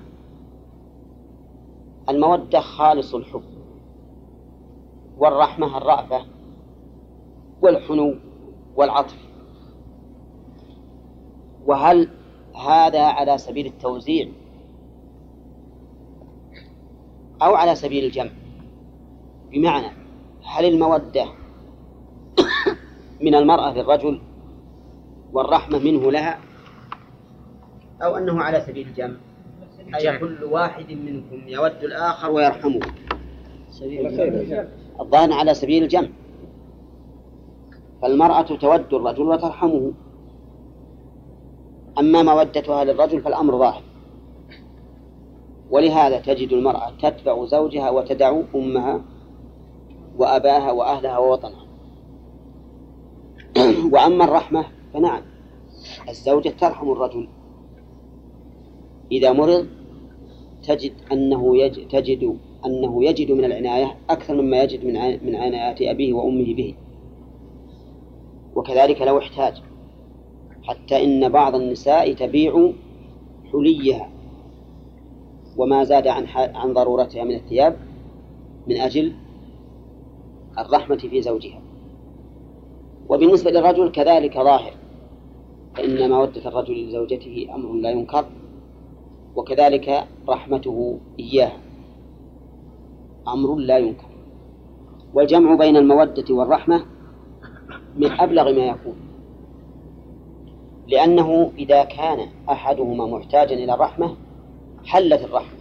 المودة خالص الحب، والرحمة الرأفة والحنو والعطف. وهل هذا على سبيل التوزيع أو على سبيل الجمع؟ بمعنى هل المودة من المرأة للرجل والرحمة منه لها، أو أنه على سبيل الجمع، أي كل واحد منكم يود الآخر ويرحمه؟ الظاهر على سبيل الجمع، فالمرأة تود الرجل وترحمه، أما مودتها للرجل فالأمر ظاهر. ولهذا تجد المرأة تتبع زوجها وتدع أمها وأباها وأهلها ووطنها. وأما الرحمة فنعم، الزوجة ترحم الرجل إذا مرض، تجد أنه يجد, تجد أنه يجد من العناية أكثر مما يجد من من عنايات أبيه وأمه به، وكذلك لو احتاج، حتى إن بعض النساء تبيع حليها وما زاد عن عن ضرورتها من الثياب من أجل الرحمة في زوجها. وبالنسبة للرجل كذلك ظاهر، فإن مودة الرجل لزوجته أمر لا ينكر، وكذلك رحمته إياه أمر لا ينكر. والجمع بين المودة والرحمة من أبلغ ما يكون، لأنه إذا كان أحدهما محتاجا إلى الرحمة حلت الرحمة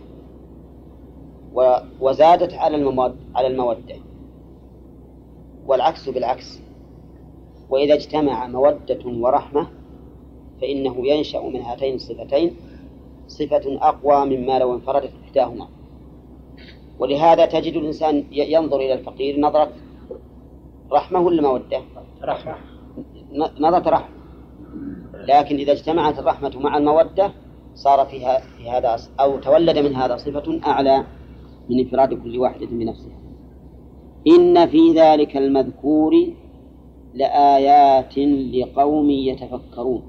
وزادت على المودة، والعكس بالعكس. وإذا اجتمع مودة ورحمة فإنه ينشأ من هاتين الصفتين صفة أقوى مما لو انفردت إحداهما. ولهذا تجد الإنسان ينظر إلى الفقير نظرة رحمة ولا مودة؟ رحمة، نظرة رحمة. لكن إذا اجتمعت الرحمة مع المودة صار فيها في هذا أو تولد من هذا صفة أعلى من انفراد كل واحدة بنفسها. إن في ذلك المذكور لآيات لقوم يتفكرون.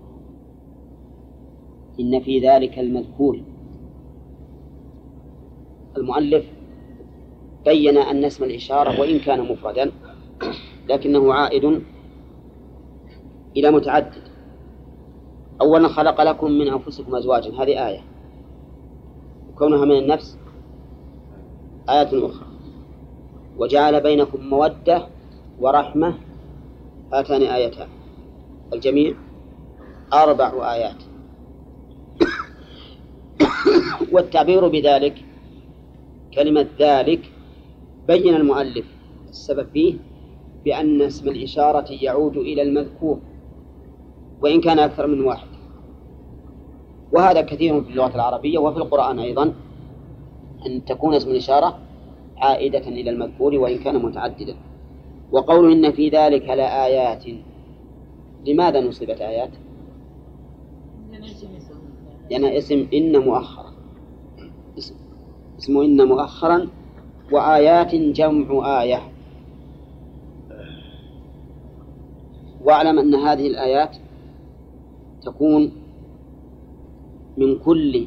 إن في ذلك المذكور، المؤلف بين أن اسم الإشارة وإن كان مفردا لكنه عائد إلى متعدد. أولا خلق لكم من أنفسكم أزواجا، هذه آية، وكونها من النفس آية أخرى. وجعل بينكم مودة ورحمة، هاتان آيتان، الجميع أربع آيات. والتعبير بذلك كلمة ذلك بين المؤلف السبب فيه بأن اسم الإشارة يعود إلى المذكور وإن كان أكثر من واحد، وهذا كثير في اللغة العربية وفي القرآن أيضا، أن تكون اسم الإشارة عائدة إلى المذكور وإن كان متعددا. وقول إن في ذلك لآيات، لماذا نصبت آيات؟ لأن اسم إن مؤخرا، اسم إن مؤخرا، وآيات جمع آية. واعلم أن هذه الآيات تكون من كل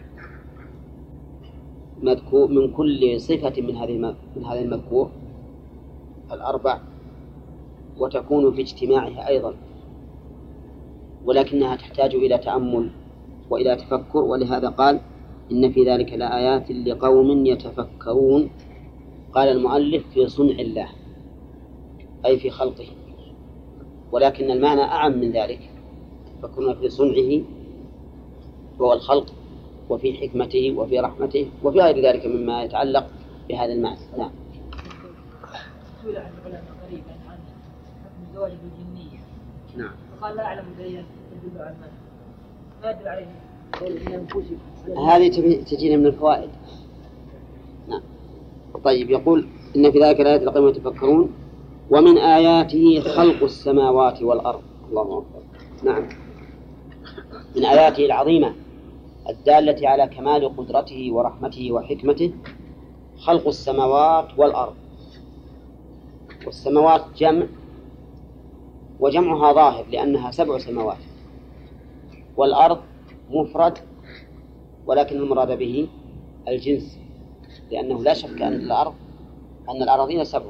مذكور، من كل صفة من هذه من هذا المذكور الأربع، وتكون في اجتماعها أيضا، ولكنها تحتاج إلى تأمل وإلى تفكر. ولهذا قال إن في ذلك لآيات لقوم يتفكرون. قال المؤلف في صنع الله، أي في خلقه، ولكن المعنى أعم من ذلك، فكنا في صنعه هو الخلق، وفي حكمته وفي رحمته وفي غير ذلك مما يتعلق بهذا المعنى. نعم. سئل عن العلماء قريبا عن حكم الزواج بالجنية. نعم. فقال لا أعلم دليلا يدل على المنع، ما يدل عليه هذه تجينا من الفوائد. نعم. طيب يقول إن في ذلك الآيات لقوم يتفكرون ومن آياته خلق السماوات والأرض. الله أكبر. نعم. من آياته العظيمة الدالة على كمال قدرته ورحمته وحكمته خلق السماوات والأرض. والسماوات جمع، وجمعها ظاهر لأنها سبع سماوات، والأرض مفرد ولكن المراد به الجنس، لأنه لا شك أن الأرض أن الأراضين سبع.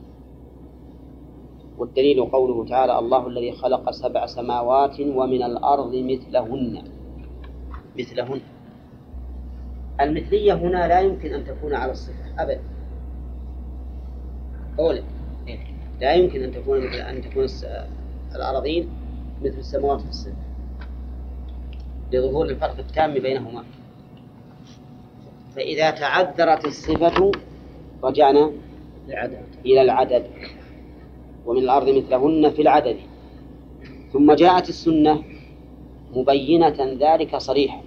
والدليل قوله تعالى الله الذي خلق سبع سماوات ومن الأرض مثلهن. مثلهن المثلية هنا لا يمكن أن تكون على الصفة أبدا. أولا لا يمكن أن تكون مثل أن تكون الأراضين مثل السماوات في الصفة لظهور الفرق التام بينهما. فإذا تعذرت الصفة رجعنا إلى العدد، ومن الأرض مثلهن في العدد. ثم جاءت السنة مبينة ذلك صريحا،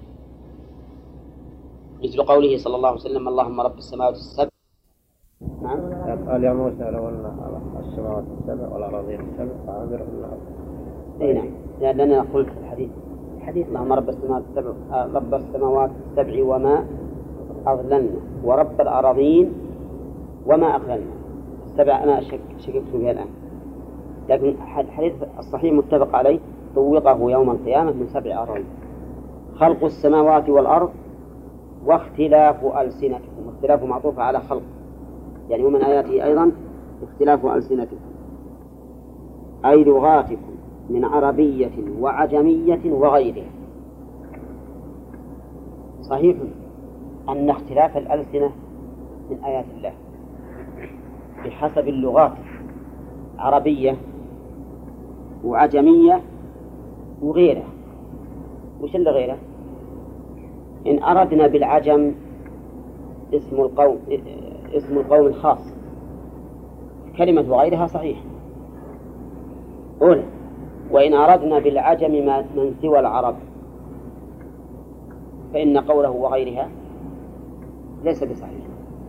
مثل قوله صلى الله عليه وسلم اللهم رب السماوات السبع. نعم. قال يا موسى لو أن السماوات السبع والأراضين السبع فأمرهن. أي نعم، لأننا قلت في الحديث الحديث اللهم رب السماوات السبع رب السماوات السبع وما أضللنا ورب الأراضين وما أقللنا. السبع أنا شك شككت فيها الآن، لكن الحديث الصحيح متفق عليه طوقه يوم القيامة من سبع أراضين. خلق السماوات والأرض واختلاف ألسنتكم. اختلاف معطوف على خلق، يعني ومن آياته أيضا اختلاف ألسنتكم أي لغاتكم من عربية وعجمية وغيرها. صحيح أن اختلاف الألسنة من آيات الله بحسب اللغات، عربية وعجمية وغيرها. وش اللي غيره؟ إن أردنا بالعجم اسم القوم اسم القوم الخاص، كلمة وغيرها صحيح أولى. وإن أردنا بالعجم من سوى العرب فإن قوله وغيرها ليس بصحيح.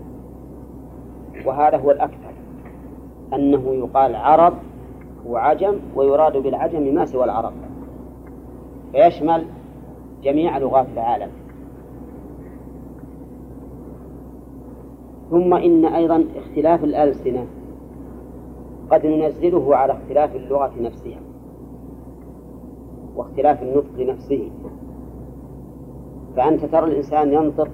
وهذا هو الأكثر، أنه يقال عرب وعجم ويراد بالعجم ما سوى العرب، فيشمل جميع لغات العالم. ثم إن أيضا اختلاف الألسنة قد ننزله على اختلاف اللغة نفسها واختلاف النطق نفسه. فأنت ترى الإنسان ينطق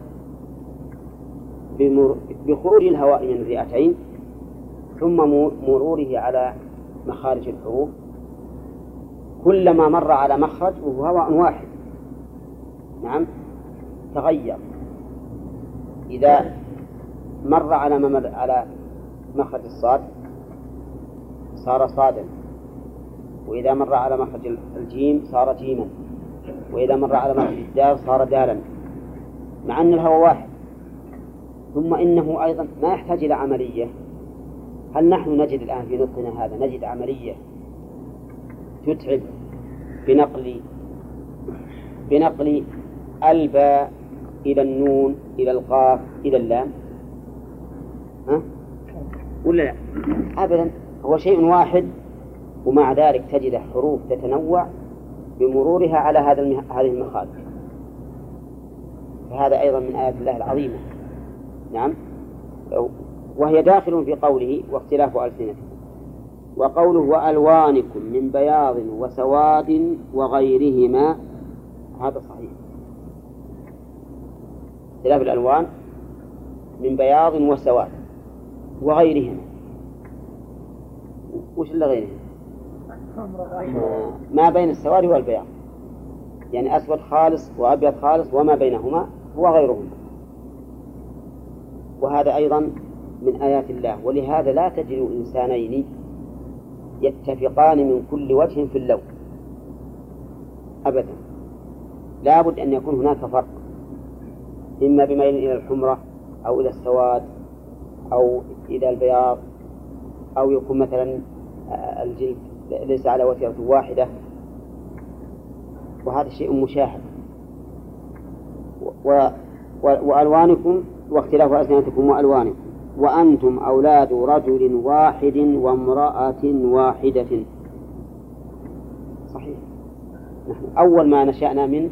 بخروج الهواء من الرئتين ثم مروره على مخارج الحروف، كلما مر على مخرج وهو هواء واحد نعم تغير. إذا مر على ممر على مخرج الصاد صار صادا، وإذا مر على مخرج الجيم صار جيما، وإذا مر على مخرج الدال صار دالا، مع أن الهواء واحد. ثم إنه أيضا ما يحتاج إلى عملية. هل نحن نجد الآن في نطقنا هذا نجد عملية تتعب بنقل بنقل الباء إلى النون إلى القاف إلى اللام؟ ها؟ ولا لا؟ أبدا، هو شيء واحد، ومع ذلك تجد حروف تتنوع بمرورها على هذا هذه المخارج. فهذا أيضا من آيات الله العظيمة. نعم، وهي داخل في قوله واختلاف ألسنتكم، وقوله وألوانكم من بياض وسواد وغيرهما. هذا صحيح، اختلاف الألوان من بياض وسواد وغيرهما. وش اللي غيرهما؟ ما بين السواد والبياض، يعني أسود خالص وأبيض خالص وما بينهما هو غيرهما. وهذا أيضا من آيات الله. ولهذا لا تجد إنسانين يتفقان من كل وجه في اللون أبدا، لا بد أن يكون هناك فرق، إما بميل إلى الحمرة أو إلى السواد أو إلى البياض، أو يكون مثلا الجلد ليس على وتيرة واحدة. وهذا شيء مشاهد و... و... وألوانكم واختلاف ألسنتكم وألوانكم وأنتم أولاد رجل واحد وامرأة واحدة. صحيح، نحن أول ما نشأنا من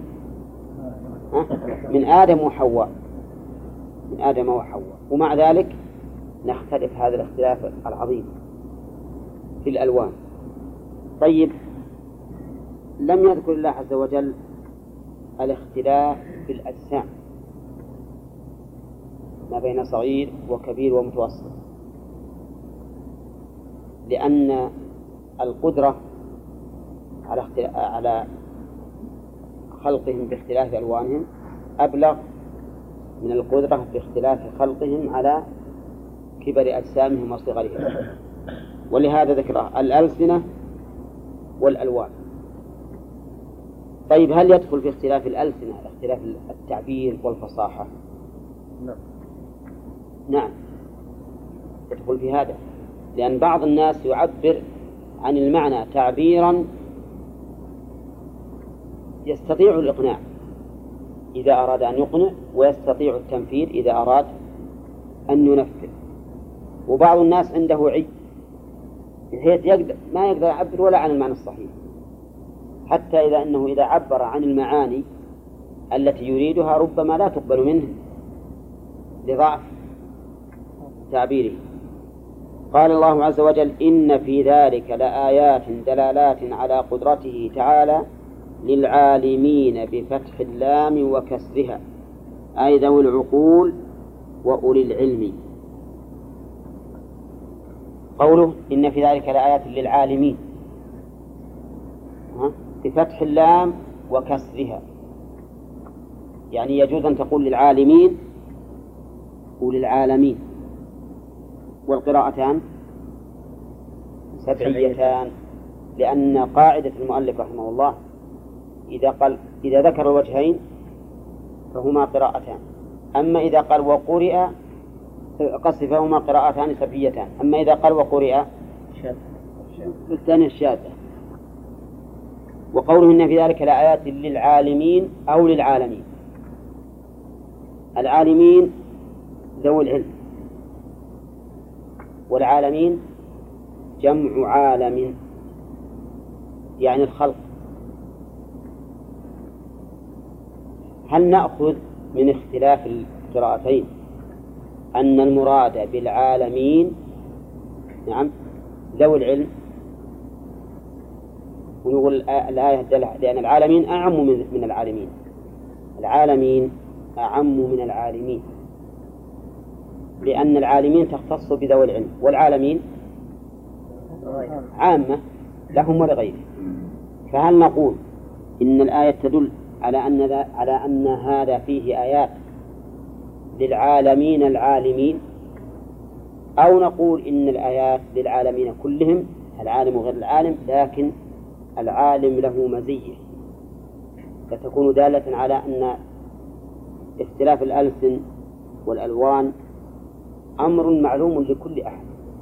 من آدم وحواء، من آدم وحواء، ومع ذلك نختلف هذا الاختلاف العظيم في الألوان. طيب، لم يذكر الله عز وجل الاختلاف في الأجسام ما بين صغير وكبير ومتوسط، لأن القدرة على على خلقهم باختلاف ألوانهم أبلغ من القدرة باختلاف خلقهم على كبر أجسامهم وصغرهم، ولهذا ذكر الألسنة والألوان. طيب، هل يدخل في اختلاف الألسنة اختلاف التعبير والفصاحة؟ نعم. نعم، يدخل في هذا، لأن بعض الناس يعبر عن المعنى تعبيرا يستطيع الإقناع إذا أراد أن يقنع، ويستطيع التنفيذ إذا أراد أن ينفذ. وبعض الناس عنده عي بحيث يقدر ما يقدر يعبر ولا عن المعنى الصحيح، حتى إذا أنه إذا عبر عن المعاني التي يريدها ربما لا تقبل منه لضعف تعبيره. قال الله عز وجل: إن في ذلك لآيات دلالات على قدرته تعالى للعالمين بفتح اللام وكسرها، أي ذوي العقول وأولي العلم. قوله إن في ذلك لآيات للعالمين بفتح اللام وكسرها، يعني يجوز أن تقول للعالمين وللعالمين، والقراءتان سبعيتان، لأن قاعدة المؤلف رحمه الله إذا قال إذا ذكر الوجهين فهما قراءتان، أما إذا قال وقرئ قصد فهما قراءتان سبعيتان، أما إذا قال وقرئ بالثانية الشاذة. وقوله إن في ذلك لآيات للعالمين أو للعالمين، العالمين ذوي العلم، والعالمين جمع عالم يعني الخلق. هل نأخذ من اختلاف القراءتين أن المراد بالعالمين نعم ذوي العلم، ونقول الآية لأن العالمين أعم من العالمين، العالمين أعم من العالمين، لأن العالمين تختص بذوي العلم، والعالمين عامة لهم ولغيرهم. فهل نقول إن الآية تدل على أن على أن هذا فيه آيات للعالمين العالمين، أو نقول إن الآيات للعالمين كلهم العالم وغير العالم، لكن العالم له مزية فتكون دالة على أن اختلاف الألسن والألوان أمر معلوم لكل أحد،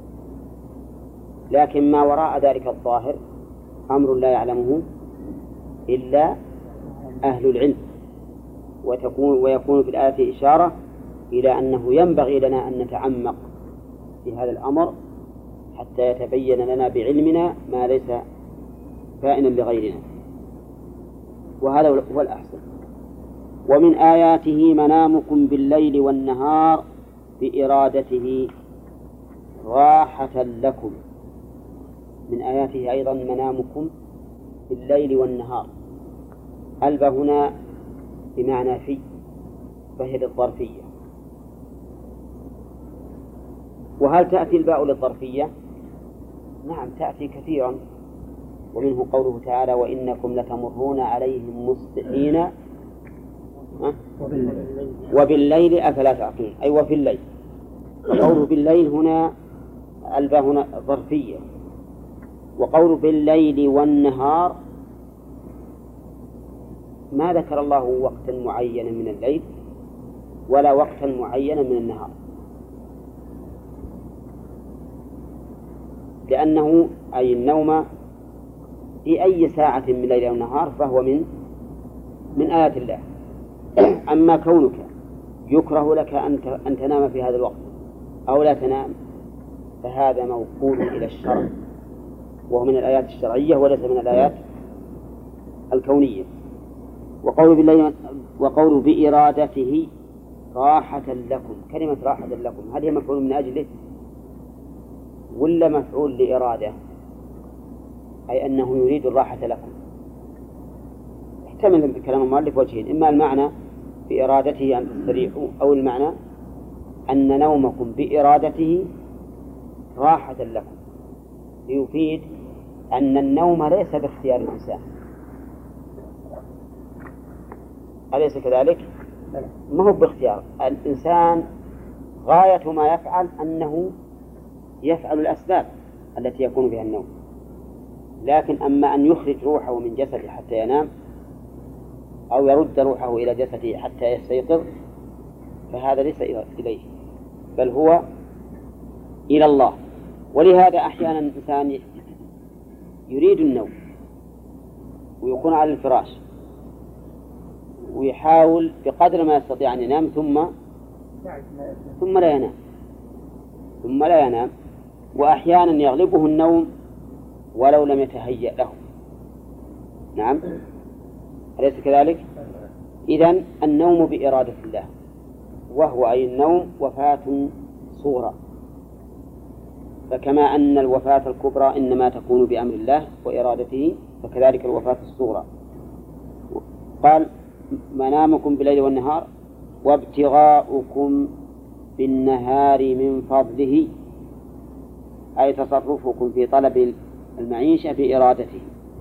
لكن ما وراء ذلك الظاهر أمر لا يعلمه إلا أهل العلم. وتكون ويكون في الآية إشارة إلى أنه ينبغي لنا أن نتعمق في هذا الأمر حتى يتبين لنا بعلمنا ما ليس فائنا لغيرنا، وهذا هو الأحسن. ومن آياته منامكم بالليل والنهار بإرادته راحة لكم. من آياته أيضا منامكم بالليل والنهار. الباء هنا بمعنى في، فهي للظرفية. وهل تأتي الباء للظرفية؟ نعم تأتي كثيرا، ومنه قوله تعالى: وإنكم لتمرون عليهم مصبحين وبالليل أفلا تعقلون، أي وفي الليل. وقوله بالليل هنا الباء هنا ظرفية. وقوله بالليل والنهار ما ذكر الله وقتا معينا من الليل ولا وقتا معينا من النهار، لأنه أي النوم في أي ساعة من الليل أو النهار فهو من من آيات الله. أما كونك يكره لك أن تنام في هذا الوقت أو لا تنام فهذا موكول إلى الشرع، وهو من الآيات الشرعية وليس من الآيات الكونية. وقول بالله وقول بإرادته راحة لكم، كلمة راحة لكم هل هي مفعول من أجله ولا مفعول لإرادة؟ أي أنه يريد الراحة لكم. احتمل كلام المؤلف وجهين، إما المعنى بإرادته أن تستريحوا، أو المعنى أن نومكم بإرادته راحة لكم، ليفيد أن النوم ليس باختيار الإنسان. أليس كذلك؟ ما هو باختيار الإنسان، غاية ما يفعل أنه يفعل الأسباب التي يكون بها النوم، لكن أما أن يخرج روحه من جسده حتى ينام أو يرد روحه إلى جسده حتى يستيقظ فهذا ليس إليه، بل هو إلى الله. ولهذا أحيانا الإنسان يريد النوم ويكون على الفراش ويحاول بقدر ما يستطيع أن ينام ثم ثم لا ينام ثم لا ينام وأحيانا يغلبه النوم ولو لم يتهيأ له. نعم، أليس كذلك؟ إذن النوم بإرادة الله، وهو أي النوم وفاة صغرى، فكما أن الوفاة الكبرى إنما تكون بأمر الله وإرادته فكذلك الوفاة الصغرى. قال منامكم بالليل والنهار وابتغاؤكم بالنهار من فضله، أي تصرفكم في طلب المعيشة بإرادته.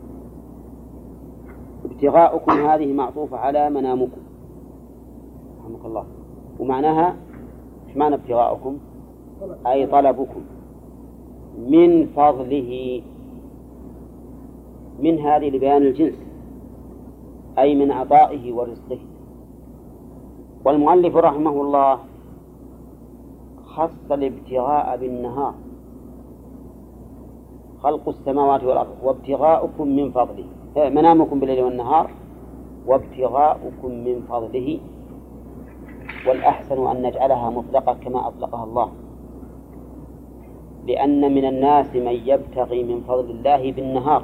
ابتغاؤكم هذه معطوفة على منامكم رحمك الله، ومعناها ايش معنى ابتغاؤكم؟ أي طلبكم من فضله، من هذه لبيان الجنس أي من عطائه ورزقه. والمؤلف رحمه الله خص الابتغاء بالنهار، خلق السماوات والأرض وابتغاؤكم من فضله، منامكم بالليل والنهار وابتغاؤكم من فضله، والأحسن أن نجعلها مطلقة كما أطلقها الله، لأن من الناس من يبتغي من فضل الله بالنهار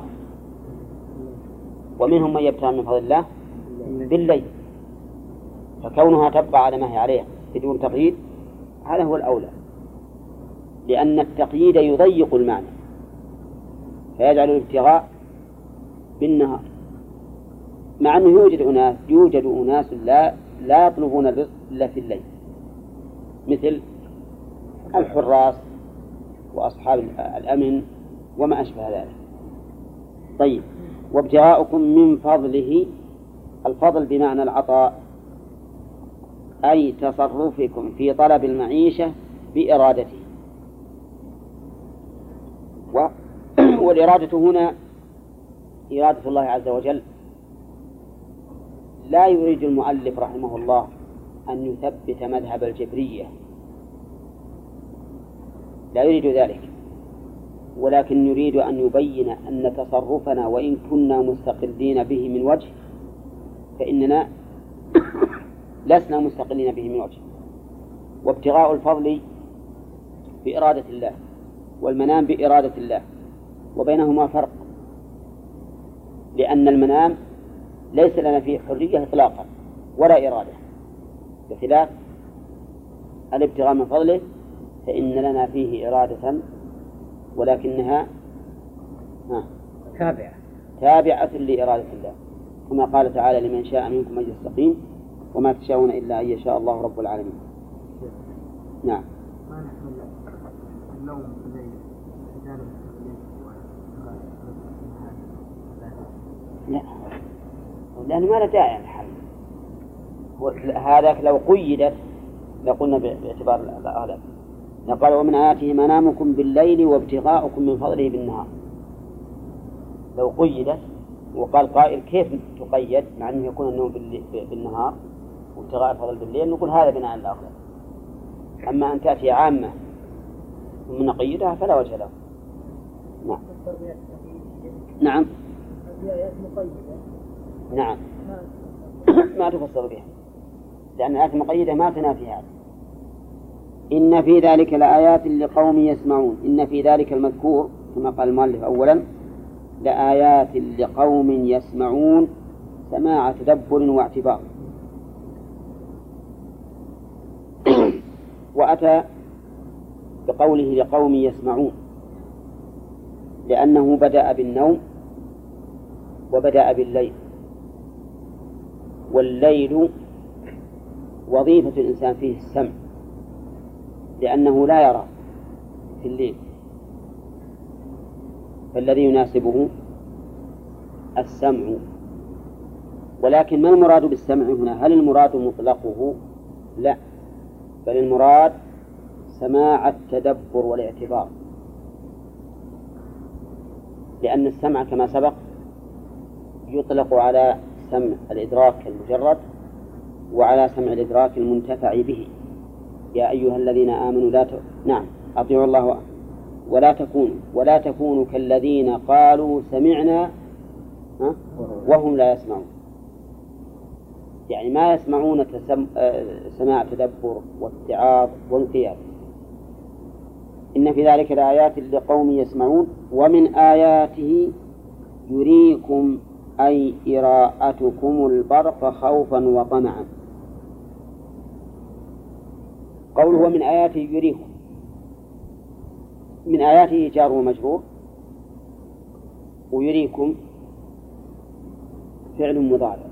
ومنهم من يبتغي من فضل الله بالليل، فكونها تبقى على ما هي عليه بدون تقييد هذا هو الأولى، لأن التقييد يضيق المعنى فيجعل الابتغاء بالنهار، مع أنه يوجد أناس يوجد أناس لا لا يطلبون الرزق إلا في الليل، مثل الحراس وأصحاب الأمن وما أشبه ذلك. طيب، وابتغاؤكم من فضله، الفضل بمعنى العطاء، أي تصرفكم في طلب المعيشة بإرادته. و... والإرادة هنا إرادة الله عز وجل، لا يريد المؤلف رحمه الله أن يثبت مذهب الجبرية، لا يريد ذلك، ولكن يريد أن يبين أن تصرفنا وإن كنا مستقلين به من وجه فإننا لسنا مستقلين به من وجه. وابتغاء الفضل بإرادة الله والمنام بإرادة الله، وبينهما فرق، لأن المنام ليس لنا فيه حرية إطلاقا ولا إرادة، بخلاف الابتغاء من فضله فإن لنا فيه إرادة ولكنها تابعة تابعة لإرادة الله، كما قال تعالى لمن شاء منكم أن يستقيم وما تشاءون إلا أن يشاء الله رب العالمين. نعم. ما نحمل النوم الليل رجال لا، لأن ما له داعي الحل، هذاك لو قيدت لقلنا باعتبار الأغلب، قال ومن آياته منامكم بالليل وابتغاؤكم من فضله بالنهار. لو قيدت وقال قائل كيف تقيد مع أنه يكون النوم بالنهار وابتغاء الفضل بالليل، نقول هذا بناء على الأغلب. أما أن تأتي عامة ثم نقيدها فلا وجه له. نعم. نعم. نعم. ما تفسر بها. لأن الآيات المقيدة ما تنافي هذا. إن في ذلك لآيات لقوم يسمعون. إن في ذلك المذكور كما قال المؤلف أولا لآيات لقوم يسمعون، سماع تدبر واعتبار. وأتى بقوله لقوم يسمعون لأنه بدأ بالنوم وبدأ بالليل، والليل وظيفة الإنسان فيه السمع لأنه لا يرى في الليل، فالذي يناسبه السمع. ولكن ما المراد بالسمع هنا؟ هل المراد مطلقه؟ لا، بل المراد سماع التدبر والاعتبار، لأن السمع كما سبق يطلق على سمع الإدراك المجرد وعلى سمع الإدراك المنتفع به. يا أيها الذين آمنوا لا ت... نعم أطيعوا الله ولا تكونوا ولا تكونوا كالذين قالوا سمعنا وهم لا يسمعون، يعني ما يسمعون تسم... سماع تدبر واتعاظ وانقياد. إن في ذلك لآيات لقوم يسمعون. ومن آياته يريكم أي إراءتكم البرق خوفا وطمعا. قوله من آياته يريكم، من آياته جار ومجرور، ويريكم فعل مضارع.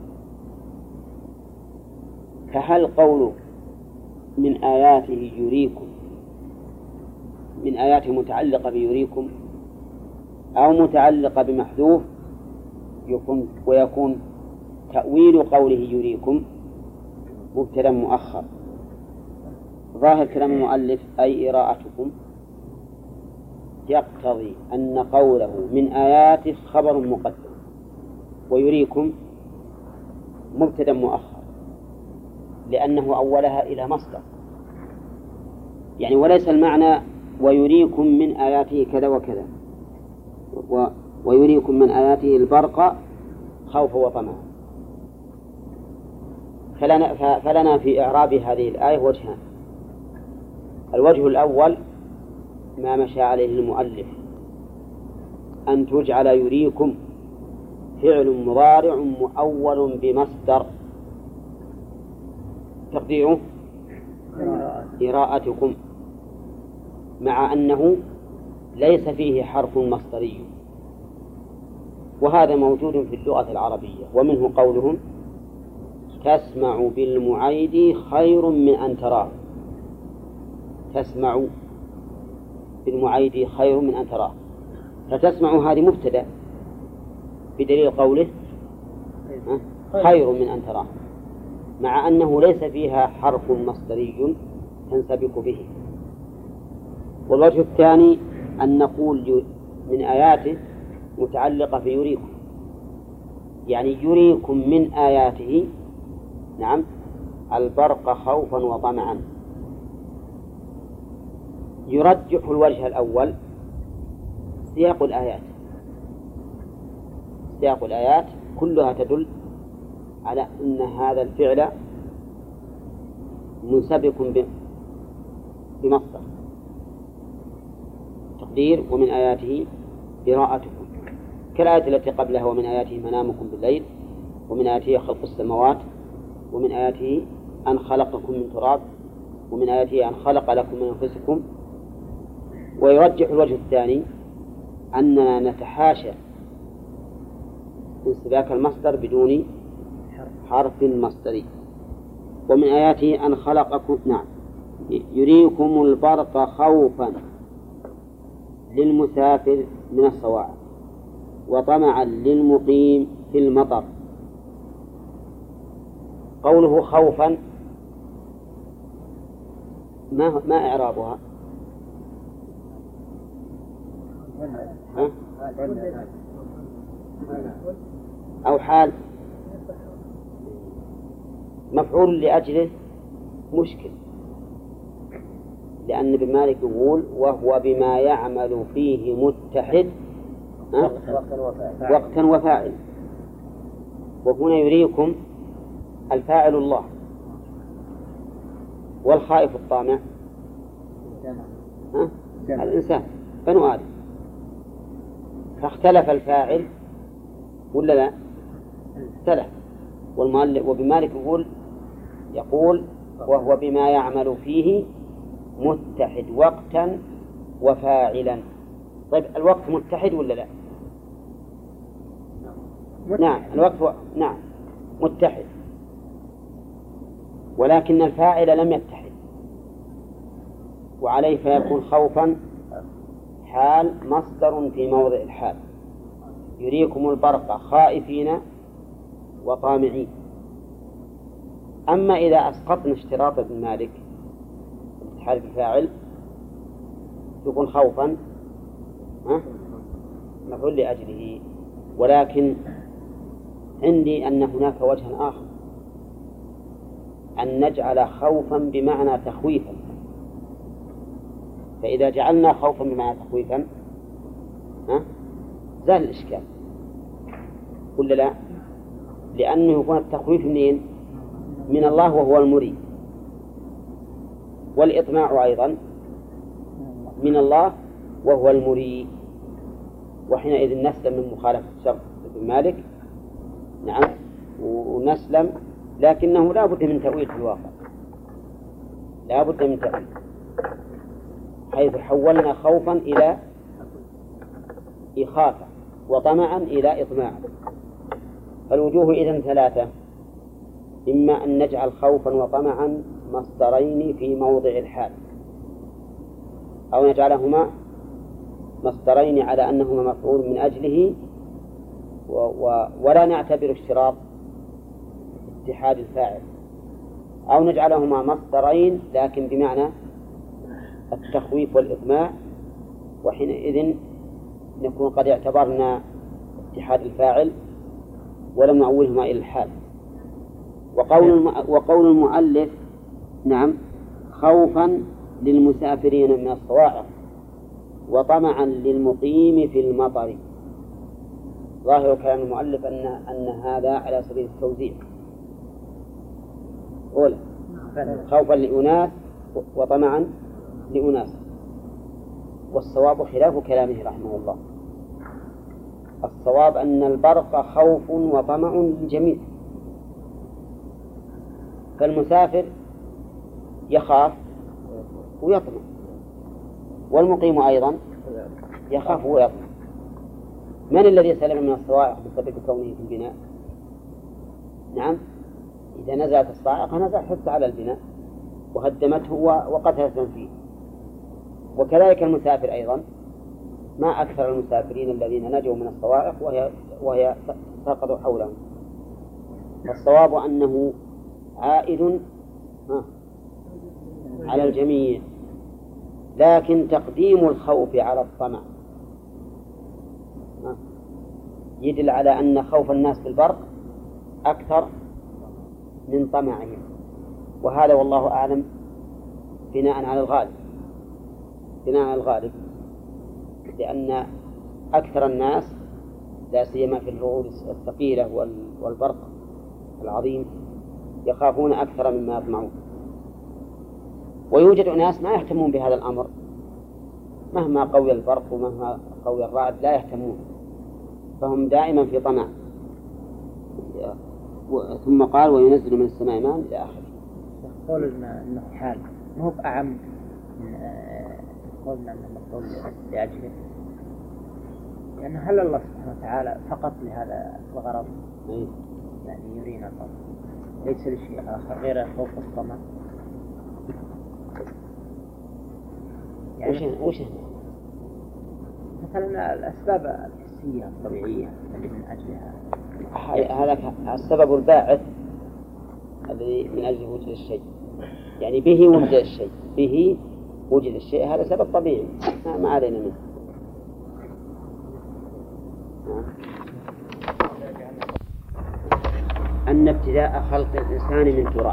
فهل قوله من آياته يريكم من آياته متعلقة بيريكم أو متعلقة بمحذوف يكون ويكون تأويل قوله يريكم مبتدأ مؤخر؟ ظاهر كلام المؤلف أي إراءتكم يقتضي أن قوله من آياته خبر مقدم ويريكم مبتدأ مؤخر، لأنه أولها إلى مصدر، يعني وليس المعنى ويريكم من آياته كذا وكذا، و ويريكم من آياته البرق خوف وطمع. فلنا, فلنا في إعراب هذه الآية وجهان. الوجه الأول ما مشى عليه المؤلف، أن تجعل يريكم فعل مضارع مؤول بمصدر تقديره إراءتكم، مع أنه ليس فيه حرف مصدري، وهذا موجود في اللغة العربية. ومنه قولهم تسمع بالمعيد خير من أن تراه. تسمع بالمعيد خير من أن تراه، فتسمع هذه مبتدأ بدليل قوله خير من أن تراه، مع أنه ليس فيها حرف مصدري تنسبق به. والوجه الثاني أن نقول من آياته متعلقة في يريكم، يعني يريكم من آياته نعم البرق خوفا وطمعا. يرجح الوجه الأول سياق الآيات، سياق الآيات كلها تدل على أن هذا الفعل منسبق بمصدر تقدير ومن آياته قراءتكم، كالآية التي قبلها ومن آياته منامكم بالليل، ومن آياته خلق السماوات، ومن آياته أن خلقكم من تراب، ومن آياته أن خلق لكم من أنفسكم. ويرجح الوجه الثاني أننا نتحاشى انسباك المصدر بدون حرف مصدري. ومن آياته أن خلقكم نعم يريكم البرق خوفا للمسافر من الصواعق وطمعا للمقيم في المطر. قوله خوفا ما ما إعرابها؟ ها؟ أو حال مفعول لأجله مشكل، لأن ابن مالك يقول وهو بما يعمل فيه متحد وقتا وفاعل، وهنا يريكم الفاعل الله والخائف الطامع ها؟ الإنسان بنو آدم، فاختلف الفاعل ولا لا؟ اختلف. والمؤلف وبمالك يقول يقول وهو بما يعمل فيه متحد وقتا وفاعلا. طيب الوقت متحد ولا لا؟ نعم الوقت و... نعم متحد، ولكن الفاعل لم يتحد، وعليه فيكون خوفا حال مصدر في موضع الحال. يريكم البرق خائفين وطامعين. أما إذا أسقطنا اشتراط ابن مالك اتحاد الفاعل يكون خوفا مفعول لأجله. ولكن عندي أن هناك وجها آخر، أن نجعل خوفا بمعنى تخويفا. فإذا جعلنا خوفا بمعنى تخويفا ها زال الإشكال ولا لا؟ لأنه يكون التخويف منين؟ من الله وهو المريد، والإطماع أيضا من الله وهو المريد، وحينئذ نسلم من مخالفة شرط ابن مالك. نعم ونسلم، لكنه لا بد من تأويل في الواقع، لا بد من تأويل، حيث حولنا خوفا إلى إخافة وطمعا إلى إطماع. فالوجوه إذن ثلاثة: إما أن نجعل خوفا وطمعا مصدرين في موضع الحال، أو نجعلهما مصدرين على أنهما مفعول من أجله و و ولا نعتبر اشتراط اتحاد الفاعل، أو نجعلهما مصدرين لكن بمعنى التخويف والإطماع، وحينئذ نكون قد اعتبرنا اتحاد الفاعل ولم نعولهما إلى الحال. وقول وقول المؤلف نعم خوفا للمسافرين من الصواعق وطمعا للمقيم في المطر. ظاهر كلام المؤلف أن أن هذا على سبيل التوزيع، أولا خوفا لأناس وطمعا لأناس، والصواب خلاف كلامه رحمه الله. الصواب أن البرق خوف وطمع للجميع، فالمسافر يخاف ويطمع، والمقيم أيضا يخاف ويطمع. من الذي سلم من الصواعق بسبب كونه في البناء؟ نعم إذا نزلت الصاعقة نزل حتى على البناء وهدمته وقتلت من فيه. وكذلك المسافر أيضا، ما أكثر المسافرين الذين نجوا من الصواعق وهي, وهي ترقد حولهم. فالصواب أنه عائد على الجميع، لكن تقديم الخوف على الطمع يدل على أن خوف الناس بالبرق أكثر من طمعهم، وهذا والله أعلم بناء على الغالب بناء على الغالب لأن أكثر الناس لا سيما في الرعود الثقيلة والبرق العظيم يخافون أكثر مما يطمعون. ويوجد ناس ما يهتمون بهذا الأمر، مهما قوي البرق ومهما قوي الرعد لا يهتمون، فهم دائما في طمع. ثم قال وينزل من السماء ماء إلى آخره. قول إنه حال مو أعم من قولنا أنه مفعول لأجله، لأن يعني هل الله سبحانه وتعالى فقط لهذا الغرض أيه؟ يعني يرينا الأرض ليس لشيء آخر غير خوف الطمع؟ يعني وش مثلا الأسباب الحسية الطبيعية اللي من أجلها هذا السبب الباعث الذي من أجل وجود الشيء، يعني به وجد الشيء، به وجد الشيء، هذا سبب طبيعي ما علينا منه. أن ابتداء خلق الإنسان من تراب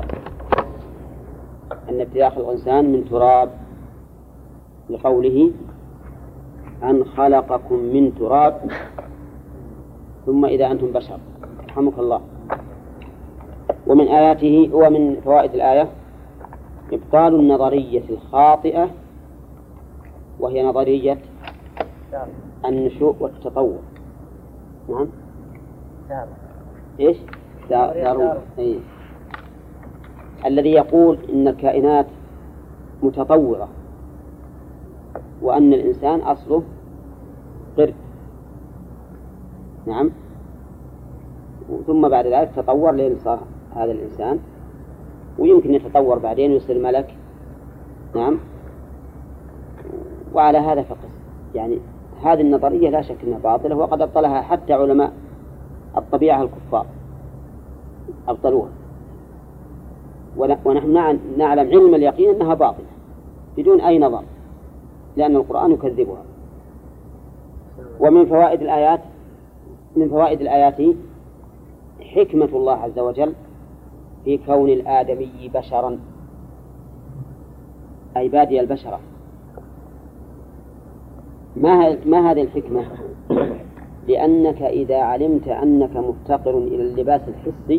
أن ابتداء خلق الإنسان من تراب لقوله أن خلقكم من تراب ثم إذا أنتم بشر. رحمك الله. ومن آياته ومن فوائد الآية إبطال النظرية الخاطئة وهي نظرية النشوء والتطور. نعم. إيش؟ دارون. إيه. الذي يقول إن الكائنات متطورة وأن الإنسان أصله قرد. نعم. ثم بعد ذلك تطور لين صار هذا الإنسان، ويمكن يتطور بعدين ويصير ملك. نعم. وعلى هذا فقط. يعني هذه النظرية لا شك أنها باطلة، وقد أبطلها حتى علماء الطبيعة الكفار أبطلوها، ونحن نعلم علم اليقين أنها باطلة بدون أي نظر، لأن القرآن يكذبها. ومن فوائد الآيات من فوائد الآيات حكمة الله عز وجل في كون الآدمي بشرا، أي بادي البشرة. ما ما هذه الحكمة؟ لأنك إذا علمت أنك مفتقر إلى اللباس الحسي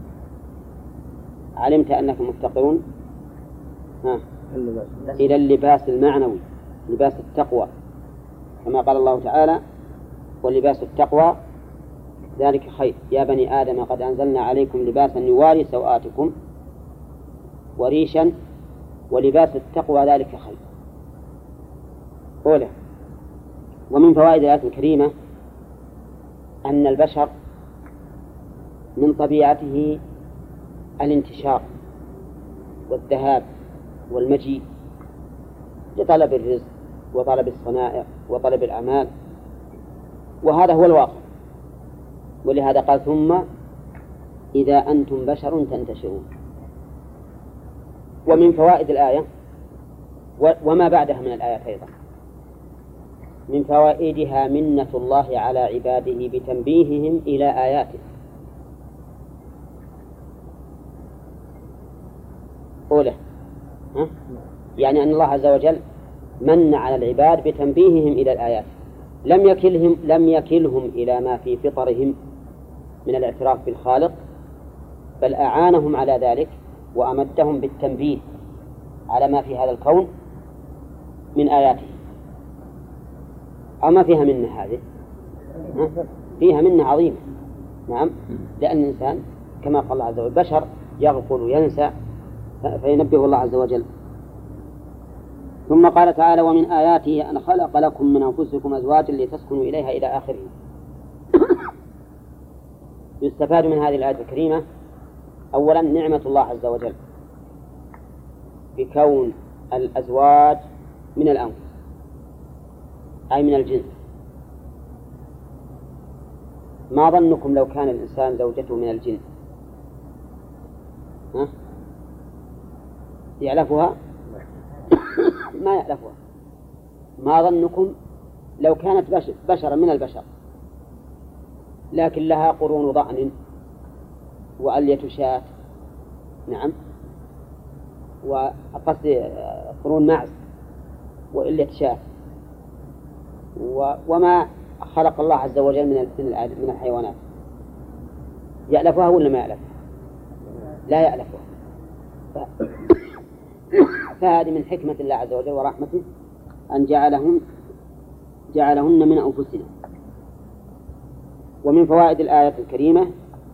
علمت أنك مفتقر ها إلى اللباس المعنوي، لباس التقوى، كما قال الله تعالى: ولباس التقوى ذلك خير يا بني آدم قد أنزلنا عليكم لباسا يواري سوآتكم وريشا ولباس التقوى ذلك خير. أولى. ومن فوائد الآية الكريمة أن البشر من طبيعته الانتشار والذهاب والمجيء لطلب الرزق وطلب الصنائع وطلب الأعمال، وهذا هو الواقع. ولهذا قال: ثم إذا أنتم بشر تنتشرون. ومن فوائد الآية وما بعدها من الآيات أيضا من فوائدها منة الله على عباده بتنبيههم إلى آياته. أولى. ها؟ يعني أن الله عز وجل من على العباد بتنبيههم إلى الآيات، لم يكلهم لم يكلهم إلى ما في فطرهم من الاعتراف بالخالق، بل أعانهم على ذلك وأمدهم بالتنبيه على ما في هذا الكون من آياته. أما فيها منة هذه؟ فيها منة عظيمة. نعم. لأن الإنسان كما قال الله عز وجل بشر يغفل وينسى، فينبه الله عز وجل. ثم قال تعالى: ومن آياته أن خلق لكم من أنفسكم أزواجا لتسكنوا إليها إلى آخره. يستفاد من هذه الآية الكريمة أولا نعمة الله عز وجل بكون الأزواج من الأنفس، أي من الجنس. ما ظنكم لو كان الإنسان زوجته من الجن؟ ها؟ يعلفها؟ ما يعلفها. ما ظنكم لو كانت بشرا من البشر لكن لها قرون ضأن وألية شاة، نعم، وقصد قرون معز وألية شاة، وما خلق الله عز وجل من من الحيوانات. يألفها ولا ما يألفها؟ لا يألفها. فهذه من حكمة الله عز وجل ورحمته أن جعلهم جعلهن من أنفسنا. ومن فوائد الآية الكريمة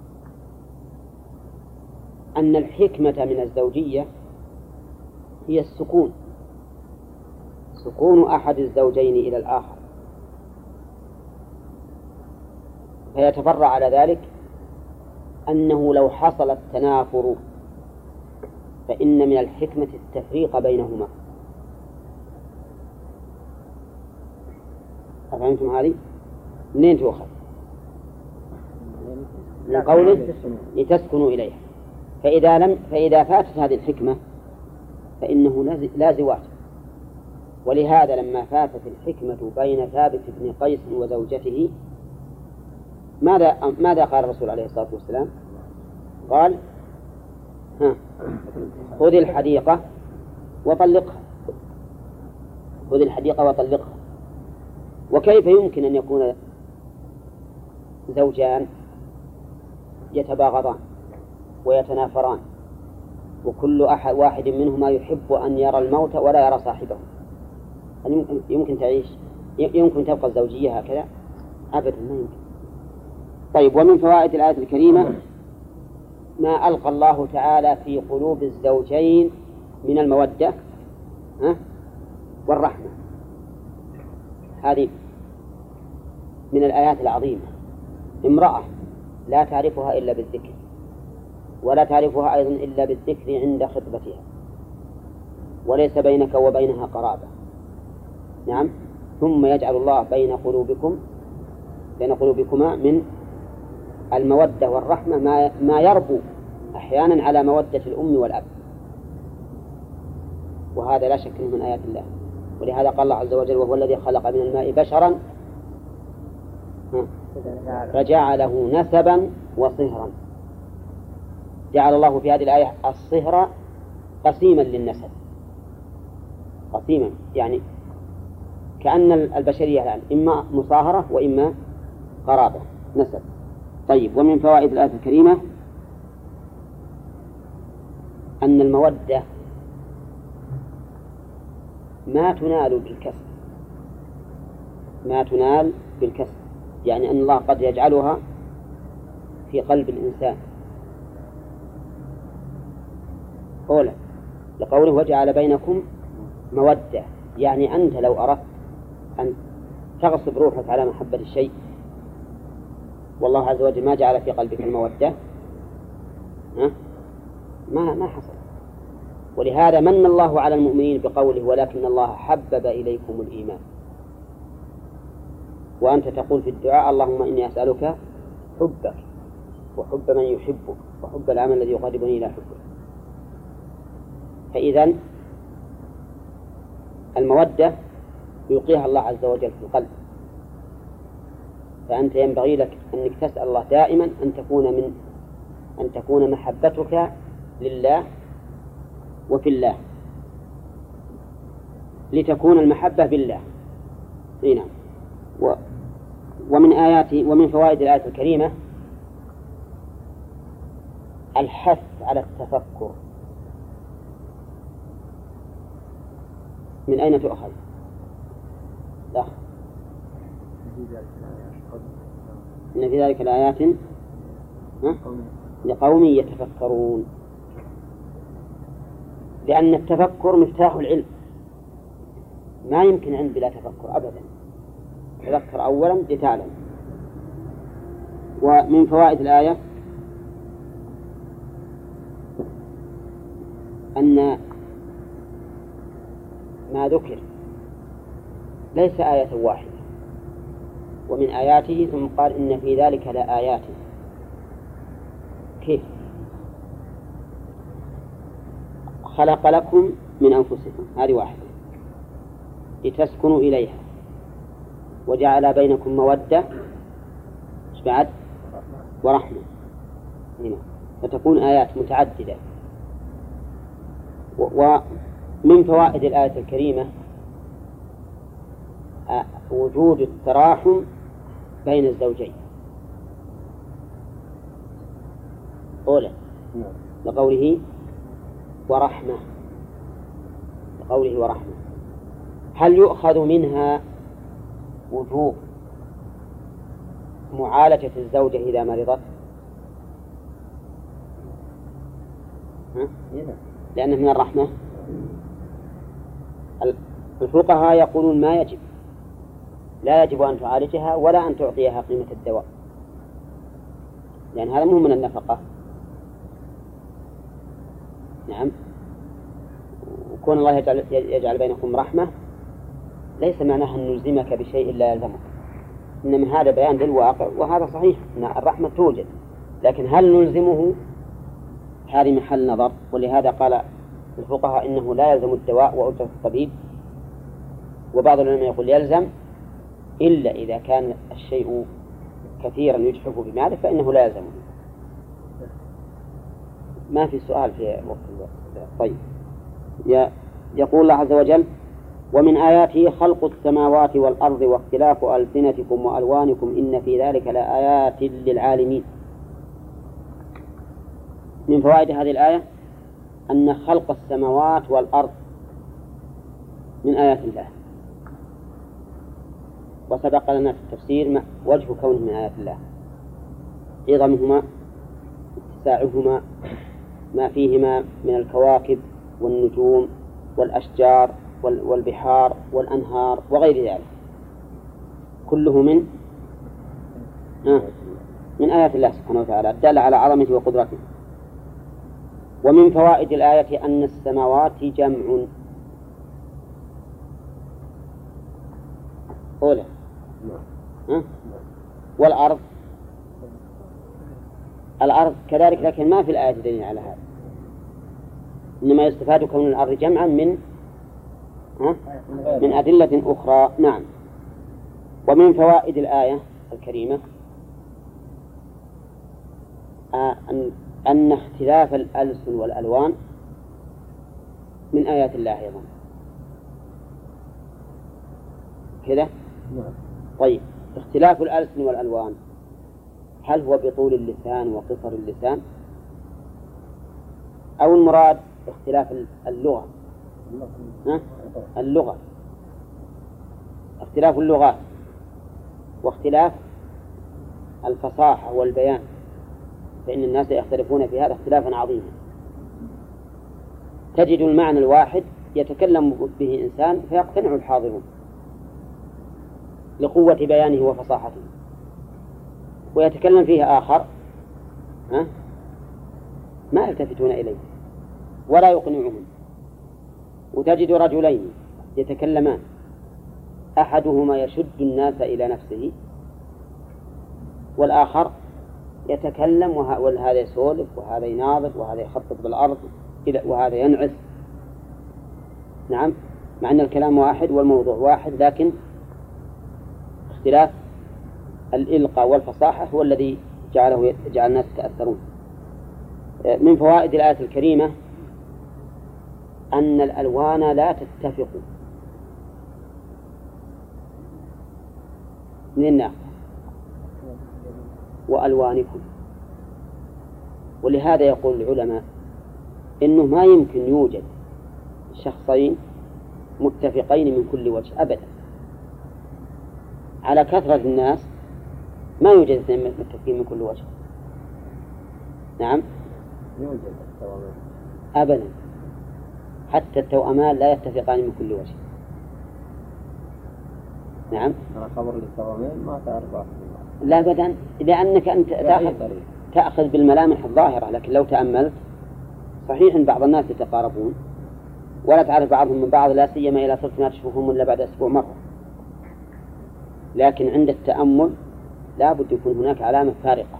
أن الحكمة من الزوجية هي السكون، سكون أحد الزوجين إلى الآخر، فيتفرع على ذلك أنه لو حصل التنافر فإن من الحكمة التفريق بينهما. أفهمتم هذه؟ منين تؤخذ؟ من قوله لتسكنوا إليها. فإذا لم فإذا فاتت هذه الحكمة فإنه لا زواج. ولهذا لما فاتت الحكمة بين ثابت بن قيس وزوجته ماذا ماذا قال الرسول عليه الصلاة والسلام؟ قال: ها خذ الحديقة وطلقها، خذ الحديقة وطلقها. وكيف يمكن أن يكون زوجان يتباغضان ويتنافران وكل أحد واحد منهما يحب أن يرى الموت ولا يرى صاحبه. هل يمكن تعيش يمكن تبقى الزوجية هكذا؟ أبدا ما يمكن. طيب، ومن فوائد الآية الكريمة ما ألقى الله تعالى في قلوب الزوجين من المودة والرحمة. هذه من الآيات العظيمة. امرأة لا تعرفها إلا بالذكر، ولا تعرفها أيضا إلا بالذكر عند خطبتها، وليس بينك وبينها قرابة. نعم. ثم يجعل الله بين قلوبكم بين قلوبكما من المودة والرحمة ما ما يربو أحيانا على مودة الأم والأب، وهذا لا شك من آيات الله. ولهذا قال الله عز وجل: وهو الذي خلق من الماء بشرا فجعله نسبا وصهرا. جعل الله في هذه الآية الصهر قسيما للنسب، قسيما يعني كأن البشرية الآن إما مصاهرة وإما قرابة نسب. طيب، ومن فوائد الآية الكريمة أن المودة ما تنال بالكسب، ما تنال بالكسب، يعني أن الله قد يجعلها في قلب الإنسان. أولا لقوله: وجعل بينكم مودة، يعني أنت لو أردت أن تغصب روحك على محبة الشيء والله عز وجل ما جعل في قلبك المودة، ها؟ ما ما حصل. ولهذا من الله على المؤمنين بقوله: ولكن الله حبب إليكم الإيمان. وأنت تقول في الدعاء: اللهم إني أسألك حبك وحب من يحبك وحب العمل الذي يقربني إلى حبك. فإذن المودة يلقيها الله عز وجل في القلب، فأنت ينبغي لك أنك تسأل الله دائما أن تكون من أن تكون محبتك لله وفي الله، لتكون المحبة بالله. هنا و ومن آيات ومن فوائد الآية الكريمة الحث على التفكر. من أين تؤخذ؟ لا، إن في ذلك الآيات لقوم يتفكرون، لأن التفكر مفتاح العلم، ما يمكن علم بلا تفكر أبدا. تذكر أولا لتعلم. ومن فوائد الآية أن ما ذكر ليس آية واحدة، ومن آياته ثم قال: إن في ذلك لآيات. كيف؟ خلق لكم من أنفسكم، هذه واحدة، لتسكنوا إليها، وجعل بينكم مودة بعد ورحمة. هنا فتكون آيات متعددة. ومن فوائد الآية الكريمة وجود التراحم بين الزوجين. أولا لقوله ورحمة، لقوله ورحمة. هل يؤخذ منها وجوب معالجة الزوجة إذا مرضت؟ لأنه من الرحمة. الفقهاء يقولون ما يجب، لا يجب أن تعالجها ولا أن تعطيها قيمة الدواء، لأن هذا مو من النفقة. نعم. وكون الله يجعل, يجعل بينكم رحمة ليس معناها أن نلزمك بشيء لا يلزمك، إنما هذا بيان للواقع، وهذا صحيح أن الرحمة توجد، لكن هل نلزمه؟ هذه محل نظر. ولهذا قال الفقهاء إنه لا يلزم الدواء وأجرة الطبيب، وبعض العلماء يقول يلزم إلا إذا كان الشيء كثيرا يجحف بماله فإنه لا يلزم. ما في سؤال في وقت الوقت. طيب، يقول الله عز وجل: ومن آياته خلق السماوات والأرض واختلاف ألسنتكم وألوانكم إن في ذلك لآيات للعالمين. من فوائد هذه الآية أن خلق السماوات والأرض من آيات الله، وسبق لنا في التفسير وجه كونه من آيات الله: عظمهما، اتساعهما، ما فيهما من الكواكب والنجوم والأشجار والبحار والأنهار وغير ذلك، كله من آه من آيات الله سبحانه وتعالى الدالة على عظمته وقدرته. ومن فوائد الآية أن السماوات جمع أولى، ها؟ والأرض الأرض كذلك، لكن ما في الآية دليل على هذا، إنما يستفاد كون الأرض جمعا من ها؟ من أدلة أخرى. نعم. ومن فوائد الآية الكريمة أن أن اختلاف الألسن والألوان من آيات الله أيضا كذا. طيب، اختلاف الألسن والألوان هل هو بطول اللسان وقصر اللسان، أو المراد اختلاف اللغة؟ ها؟ اللغة، اختلاف اللغات واختلاف الفصاحة والبيان، فإن الناس يختلفون في هذا اختلافا عظيما. تجد المعنى الواحد يتكلم به إنسان فيقتنع الحاضرون لقوة بيانه وفصاحته، ويتكلم فيه آخر ها؟ ما يلتفتون إليه ولا يقنعهم. وتجد رجلين يتكلمان، أحدهما يشد الناس إلى نفسه، والآخر يتكلم وهذا يسولف وهذا يناظر وهذا يخطط بالأرض وهذا ينعس. نعم، مع أن الكلام واحد والموضوع واحد، لكن اختلاف الإلقاء والفصاحة هو الذي جعله جعل الناس يتأثرون. من فوائد الآية الكريمة أن الألوان لا تتفق من الناس وألوانكم، ولهذا يقول العلماء إنه ما يمكن يوجد شخصين متفقين من كل وجه أبدا. على كثرة الناس ما يوجد اثنين متفقين من كل وجه. نعم، يوجد التوأمان أبدا، حتى التوأمان لا يتفقان من كل وجه. نعم، أنا خبر للتوأمان ما تعرف واحد لا أبدا، لأنك أنت تأخذ, تأخذ بالملامح الظاهرة، لكن لو تأملت صحيح أن بعض الناس يتقاربون ولا تعرف بعضهم من بعض، لا سيما إذا صرت ما تشوفهم إلا بعد أسبوع مرة، لكن عند التأمل لا بد يكون هناك علامة فارقة،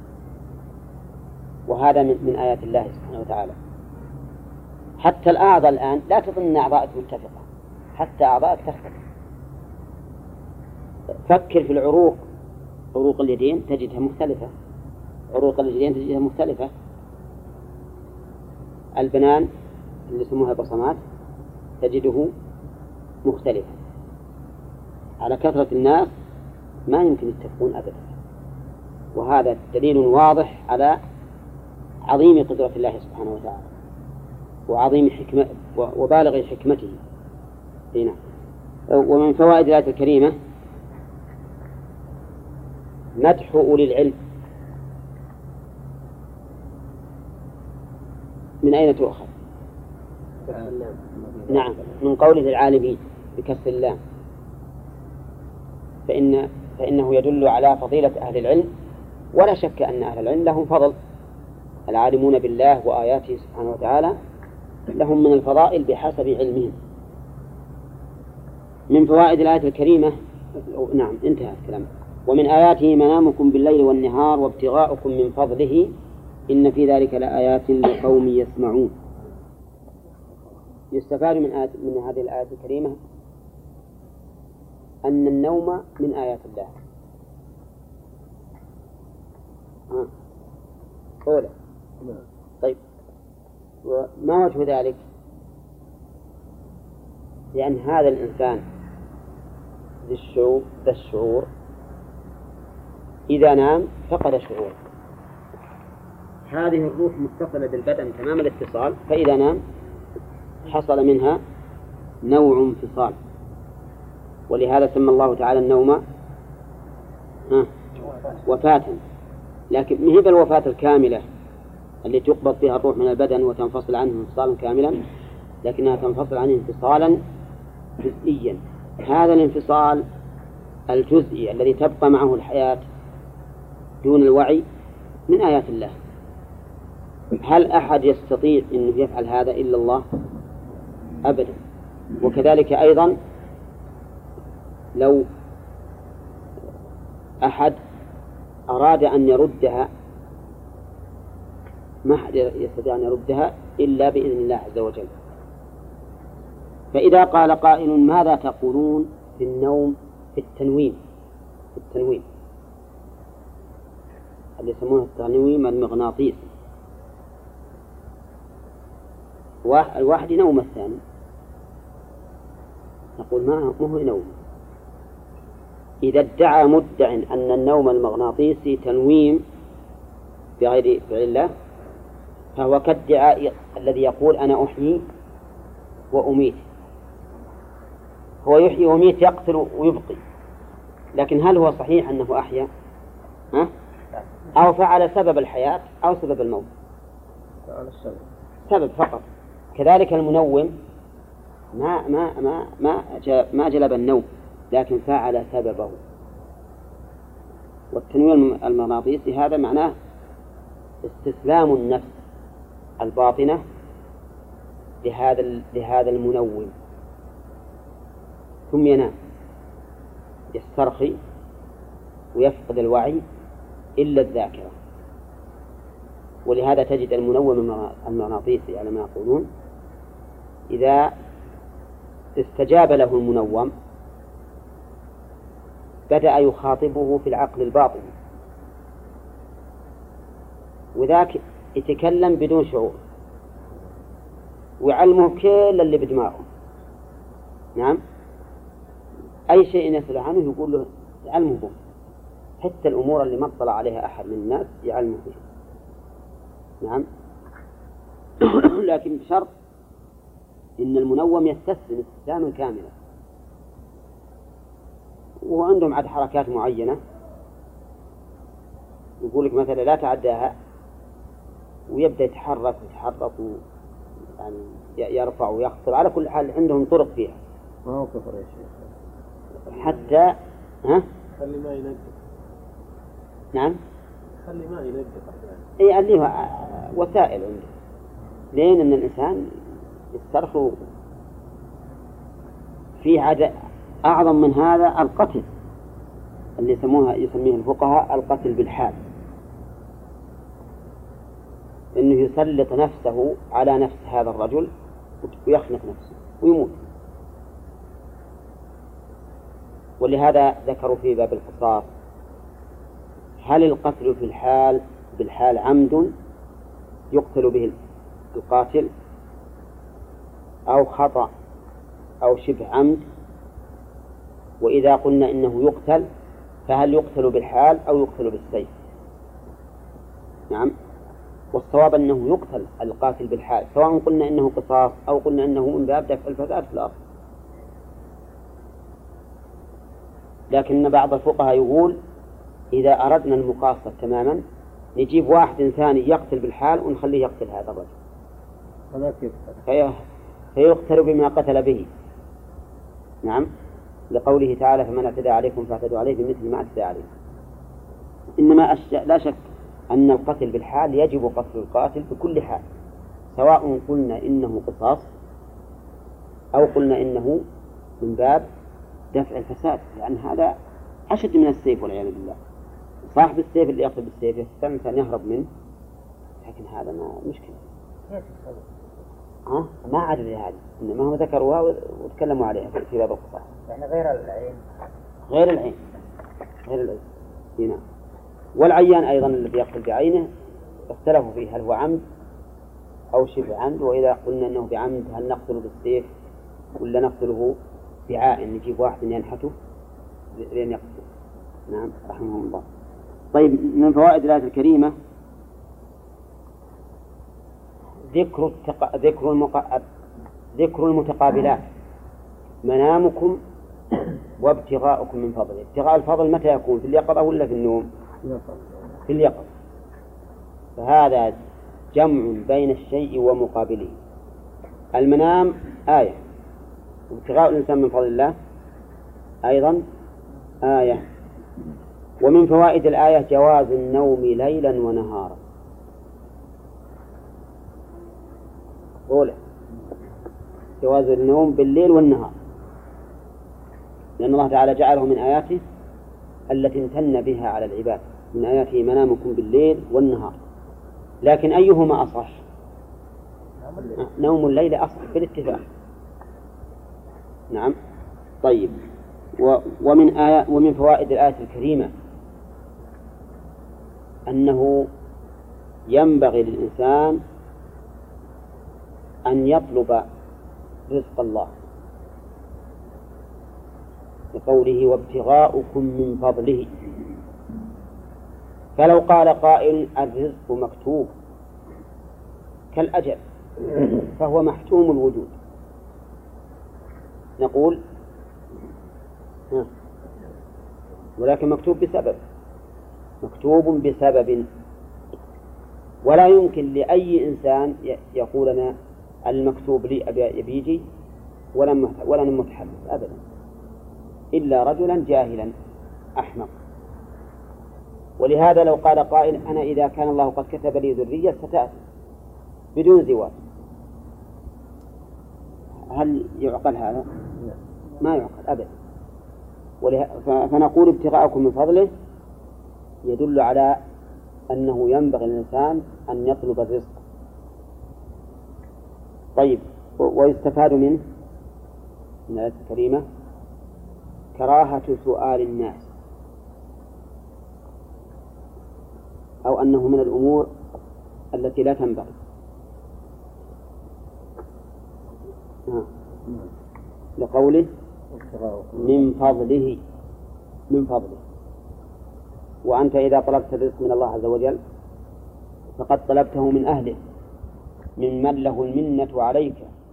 وهذا من, من آيات الله سبحانه وتعالى. حتى الأعضاء الآن لا تظن أعضاءك متفقة، حتى أعضاءك تختلف. فكر في العروق، عروق اليدين تجدها مختلفة، عروق اليدين تجدها مختلفة. البنان اللي يسموها بصمات تجده مختلفة. على كثرة الناس ما يمكن يتفقون أبدا، وهذا دليل واضح على عظيم قدرة الله سبحانه وتعالى وعظيم حكمة وبالغ حكمته. هنا ومن فوائد الآية الكريمة مدح أولي العلم. من أين تؤخذ؟ نعم، من قوله العالمين بكسر اللام، فإن فإنه يدل على فضيلة أهل العلم، ولا شك أن أهل العلم لهم فضل. العالمون بالله وآياته سبحانه وتعالى لهم من الفضائل بحسب علمهم. من فوائد الآية الكريمة، نعم انتهى الكلام. ومن آياته منامكم بالليل والنهار وابتغاؤكم من فضله إن في ذلك لآيات لقوم يسمعون. يستفاد من, آيات من هذه الآية الكريمة أن النوم من آيات الله. آه. أولى. طيب، وما وجه ذلك؟ لأن هذا الإنسان ذي الشعور, ذا الشعور إذا نام فقد شعور، هذه الروح متصلة بالبدن تمام الاتصال، فإذا نام حصل منها نوع انفصال، ولهذا سمى الله تعالى النوم وفاة. لكن ما هي بالوفاة الكاملة اللي تقبض فيها الروح من البدن وتنفصل عنه انفصالا كاملا، لكنها تنفصل عنه انفصالا جزئيا. هذا الانفصال الجزئي الذي تبقى معه الحياة دون الوعي من آيات الله. هل أحد يستطيع أن يفعل هذا إلا الله؟ أبدا. وكذلك أيضا لو أحد أراد أن يردها ما أحد يستطيع أن يردها إلا بإذن الله عز وجل. فإذا قال قائل ماذا تقولون في النوم في التنويم في التنويم اللي يسمونه التنويم المغناطيسي، الواحد ينوم الثاني، نقول ما هو ينوم. إذا ادعى مدع أن النوم المغناطيسي تنويم بغير فعل الله فهو كالدعاء الذي يقول أنا أحيي وأميت. هو يحيي ويميت، يقتل ويبقي، لكن هل هو صحيح أنه أحيا؟ ها؟ أو فعل سبب الحياة أو سبب الموت؟ سبب فقط. كذلك المنوم ما ما ما ما ما جلب النوم، لكن فعل سببه. والتنويم المغناطيسي هذا معناه استسلام النفس الباطنة لهذا لهذا المنوم، ثم ينام يسترخي ويفقد الوعي إلا الذاكرة. ولهذا تجد المنوم المغناطيسي على ما يقولون إذا استجاب له المنوم بدأ يخاطبه في العقل الباطن، وذاك يتكلم بدون شعور ويعلمه كل اللي بدماغه. نعم، أي شيء يسأل عنه يقول له يعلمه به، حتى الأمور اللي ما اطلع عليها أحد من الناس يعلمه به. نعم. لكن بشرط إن المنوم يستسلم استسلاما كاملا، وعندهم عد حركات معينة يقول لك مثلا لا تعداها، ويبدأ يتحرك ويتحرك يعني يرفع ويخفض. على كل حال عندهم طرق فيها. ما هو كفر يا شيخ. حتى ها خلي ما ينقل. نعم، خلي ما ينقل. اي عليه وسائل عنده، لين ان الانسان يسترخي. في عادة اعظم من هذا القتل اللي يسموها يسميه الفقهاء القتل بالحال، انه يسلط نفسه على نفس هذا الرجل ويخنق نفسه ويموت. ولهذا ذكروا في باب القصاص هل القتل في الحال بالحال عمد يقتل به القاتل، أو خطأ أو شبه عمد؟ وإذا قلنا إنه يقتل فهل يقتل بالحال أو يقتل بالسيف؟ نعم، والصواب أنه يقتل القاتل بالحال، سواء قلنا إنه قصاص أو قلنا إنه من باب دفع الفساد في الأرض. لكن بعض الفقهاء يقول إذا أردنا المقاصة تماما نجيب واحد ثاني يقتل بالحال ونخليه يقتل هذا الرجل فيقتل بما قتل به. نعم، لقوله تعالى فمن اعتدى عليكم فاعتدوا عليه بمثل ما اعتدى عليه. إنما لا شك أن القتل بالحال يجب قتل القاتل بكل حال، سواء قلنا إنه قصاص أو قلنا إنه من باب دفع الفساد، لأن هذا أشد من السيف والعياذ بالله. صاحب السيف اللي يقتل بالسيف يستمتع أن يهرب منه، لكن هذا ما مشكلة. ها ما عاد هذه، إنما هو ذكروها وتكلموا عليها في باب القصاص. يعني غير العين. غير العين غير العين هنا. والعيان أيضا الذي يقتل بعينه اختلفوا فيه هل هو عمد أو شبه عمد، وإذا قلنا أنه بعمد هل نقتله بالسيف ولا نقتله بعاء، نجيب واحد ينحته لين يقتله. نعم رحمه الله. طيب، من فوائد الآية الكريمة ذكر التق... ذكر المق... ذكر المتقابلات، منامكم وابتغاؤكم من فضله. ابتغاء الفضل متى يكون؟ في اليقظة ولا في النوم؟ في اليقظة. فهذا جمع بين الشيء ومقابله. المنام آية، وابتغاء الإنسان من فضل الله أيضا آية. ومن فوائد الآية جواز النوم ليلا ونهارا. أولى جواز النوم بالليل والنهار، لأن الله تعالى جعله من آياته التي امتن بها على العباد، من آياته منامكم بالليل والنهار. لكن أيهما أصح؟ نوم الليل أصح بالاتفاق. نعم. طيب. ومن آية ومن فوائد الآية الكريمة أنه ينبغي للإنسان أن يطلب رزق الله، بقوله وابتغاؤكم من فضله. فلو قال قائل الرزق مكتوب كالأجل فهو محتوم الوجود، نقول ولكن مكتوب بسبب، مكتوب بسبب. ولا يمكن لأي إنسان يقول أنا المكتوب لي يبيجي ولا متحدث أبدا، إلا رجلا جاهلا أحمق. ولهذا لو قال قائل أنا إذا كان الله قد كتب لي ذرية ستأتي بدون زواج، هل يعقل هذا؟ ما يعقل أبدا. فنقول ابتغاءكم من فضله يدل على أنه ينبغي للإنسان أن يطلب الرزق. طيب. ويستفاد منه من الآية الكريمة كراهة سؤال الناس، أو أنه من الأمور التي لا تنبغي. لقوله من فضله، من فضله. وأنت إذا طلبت الرزق من الله عز وجل فقد طلبته من أهله، ممن له المنة عليك